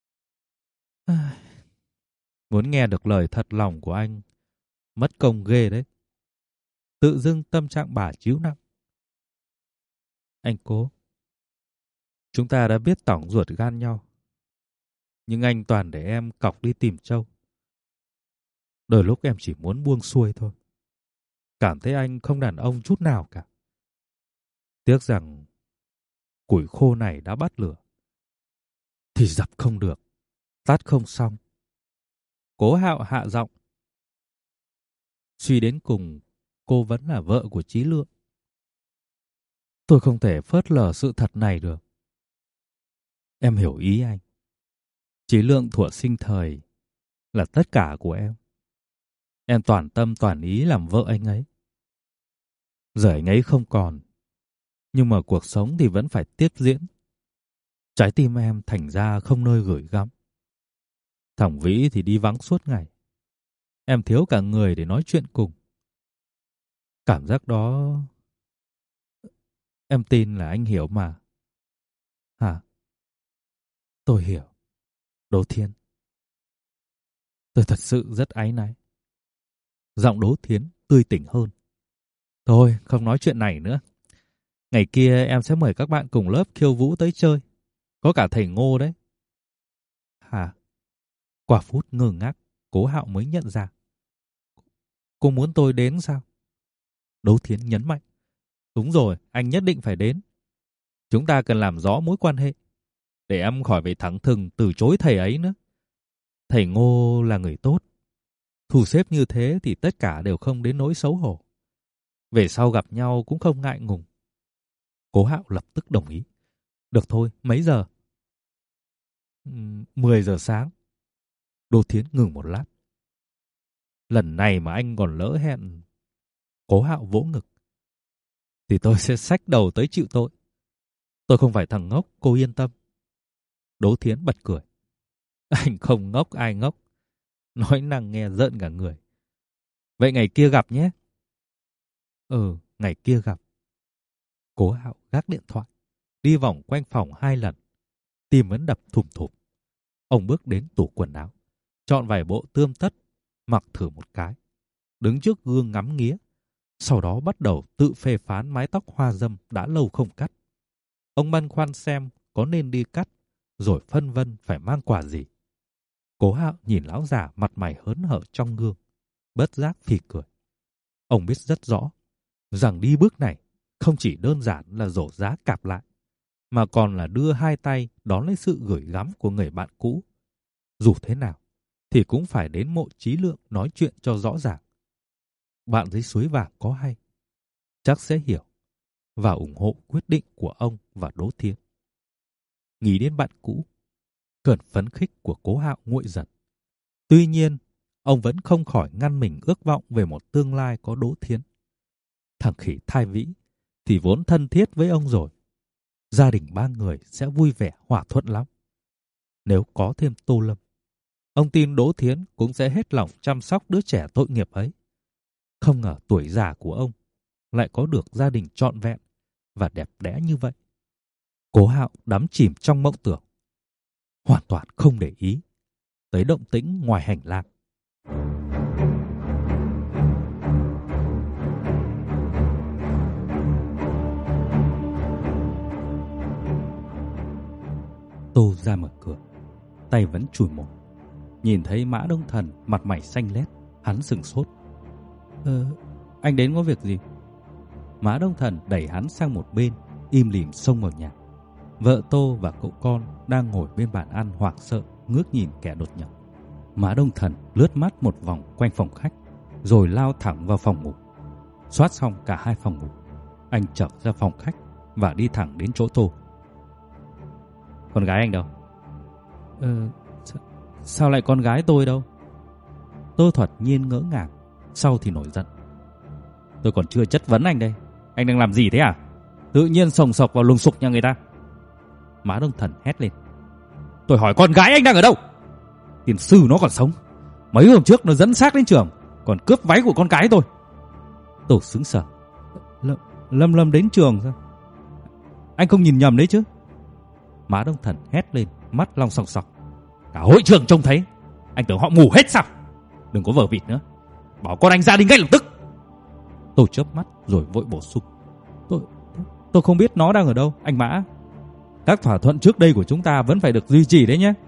Muốn nghe được lời thật lòng của anh, mất công ghê đấy. Tự dưng tâm trạng bà chíu nặng. Anh Cố, chúng ta đã biết tỏng ruột gan nhau. Nhưng anh toàn để em cọc đi tìm Châu. Đôi lúc em chỉ muốn buông xuôi thôi. Cảm thấy anh không đàn ông chút nào cả. Tiếc rằng củi khô này đã bắt lửa thì dập không được, tắt không xong. Cố Hạo hạ giọng. Suy đến cùng, cô vẫn là vợ của Chí Lượng. Tôi không thể phớt lờ sự thật này được. Em hiểu ý anh. Chí Lượng thuở sinh thời là tất cả của em. Em toàn tâm toàn ý làm vợ anh ấy. Giờ anh ấy không còn, nhưng mà cuộc sống thì vẫn phải tiếp diễn. Trái tim em thành ra không nơi gửi gắm. Thằng Vĩ thì đi vắng suốt ngày. Em thiếu cả người để nói chuyện cùng. Cảm giác đó... Em tin là anh hiểu mà. Hả? Tôi hiểu. Đỗ Thiên. Tôi thật sự rất áy náy. Giọng Đỗ Thiến tươi tỉnh hơn. Thôi, không nói chuyện này nữa. Ngày kia em sẽ mời các bạn cùng lớp khiêu vũ tới chơi. Có cả thầy Ngô đấy. Hả? Quả phút ngơ ngác, Cố Hạo mới nhận ra. Cô muốn tôi đến sao? Đỗ Thiến nhấn mạnh. Đúng rồi, anh nhất định phải đến. Chúng ta cần làm rõ mối quan hệ. Để em khỏi phải thẳng thừng từ chối thầy ấy nữa. Thầy Ngô là người tốt. Thu xếp như thế thì tất cả đều không đến nỗi xấu hổ. Về sau gặp nhau cũng không ngại ngùng. Cố Hạo lập tức đồng ý. Được thôi, mấy giờ? mười giờ sáng. Đỗ Thiến ngừng một lát. Lần này mà anh còn lỡ hẹn. Cố Hạo vỗ ngực. Thì tôi sẽ xách đầu tới chịu tội. Tôi không phải thằng ngốc, cô yên tâm. Đỗ Thiến bật cười. Anh không ngốc, ai ngốc. Nói năng nghe rợn cả người. Vậy ngày kia gặp nhé. Ừ, ngày kia gặp. Cố Hạo gác điện thoại, đi vòng quanh phòng hai lần. Tim vẫn đập thùm thụp. Ông bước đến tủ quần áo, chọn vài bộ tươm tất, mặc thử một cái. Đứng trước gương ngắm nghía. Sau đó bắt đầu tự phê phán mái tóc hoa dâm đã lâu không cắt. Ông băn khoăn xem có nên đi cắt, rồi phân vân phải mang quà gì. Cố Hạo nhìn lão già mặt mày hớn hở trong gương, bất giác phì cười. Ông biết rất rõ rằng đi bước này không chỉ đơn giản là rổ giá cạp lại, mà còn là đưa hai tay đón lấy sự gửi gắm của người bạn cũ. Dù thế nào thì cũng phải đến mộ Chí Lượng nói chuyện cho rõ ràng. Bạn dưới suối vàng có hay, chắc sẽ hiểu và ủng hộ quyết định của ông và Đỗ Thiến. Nghĩ đến bạn cũ, cơn phấn khích của Cố Hạo nguội dần. Tuy nhiên, ông vẫn không khỏi ngăn mình ước vọng về một tương lai có Đỗ Thiến. Thằng khỉ thai Vĩ thì vốn thân thiết với ông rồi. Gia đình ba người sẽ vui vẻ hòa thuận lắm. Nếu có thêm Tô Lâm, ông tin Đỗ Thiến cũng sẽ hết lòng chăm sóc đứa trẻ tội nghiệp ấy. Không ngờ tuổi già của ông lại có được gia đình trọn vẹn và đẹp đẽ như vậy. Cố Hạo đắm chìm trong mộng tưởng, hoàn toàn không để ý tới động tĩnh ngoài hành lang. Tô ra mở cửa, tay vẫn chùi mồm. Nhìn thấy Mã Đông Thần mặt mày xanh lét, hắn sừng sốt. Ờ, anh đến có việc gì? Mã Đông Thần đẩy hắn sang một bên, im lìm xông vào nhà. Vợ Tô và cậu con đang ngồi bên bàn ăn hoảng sợ ngước nhìn kẻ đột nhập. Mã Đông Thần lướt mắt một vòng quanh phòng khách, rồi lao thẳng vào phòng ngủ. Soát xong cả hai phòng ngủ, anh trở ra phòng khách và đi thẳng đến chỗ Tô. Con gái anh đâu? Ờ, sao, sao lại con gái tôi đâu? Tô thoạt nhiên ngỡ ngàng, sau thì nổi giận. Tôi còn chưa chất vấn anh đây, anh đang làm gì thế à? Tự nhiên sồng sọc vào lùng sục nhà người ta. Mã Đông Thần hét lên. Tôi hỏi con gái anh đang ở đâu? Tiền sư nó còn sống, mấy hôm trước nó dẫn xác đến trường, còn cướp váy của con cái tôi. Tô sững sờ. Lâm, Lâm Lâm đến trường sao? Anh không nhìn nhầm đấy chứ? Mã Đông Thần hét lên, mắt long sòng sọc. Cả hội trường trông thấy, anh tưởng họ ngủ hết sao? Đừng có vờ vịt nữa, bảo con anh ra đi ngay lập tức. Tô chớp mắt rồi vội bổ sung. Tôi, tôi không biết nó đang ở đâu, anh Mã. Các thỏa thuận trước đây của chúng ta vẫn phải được duy trì đấy nhé.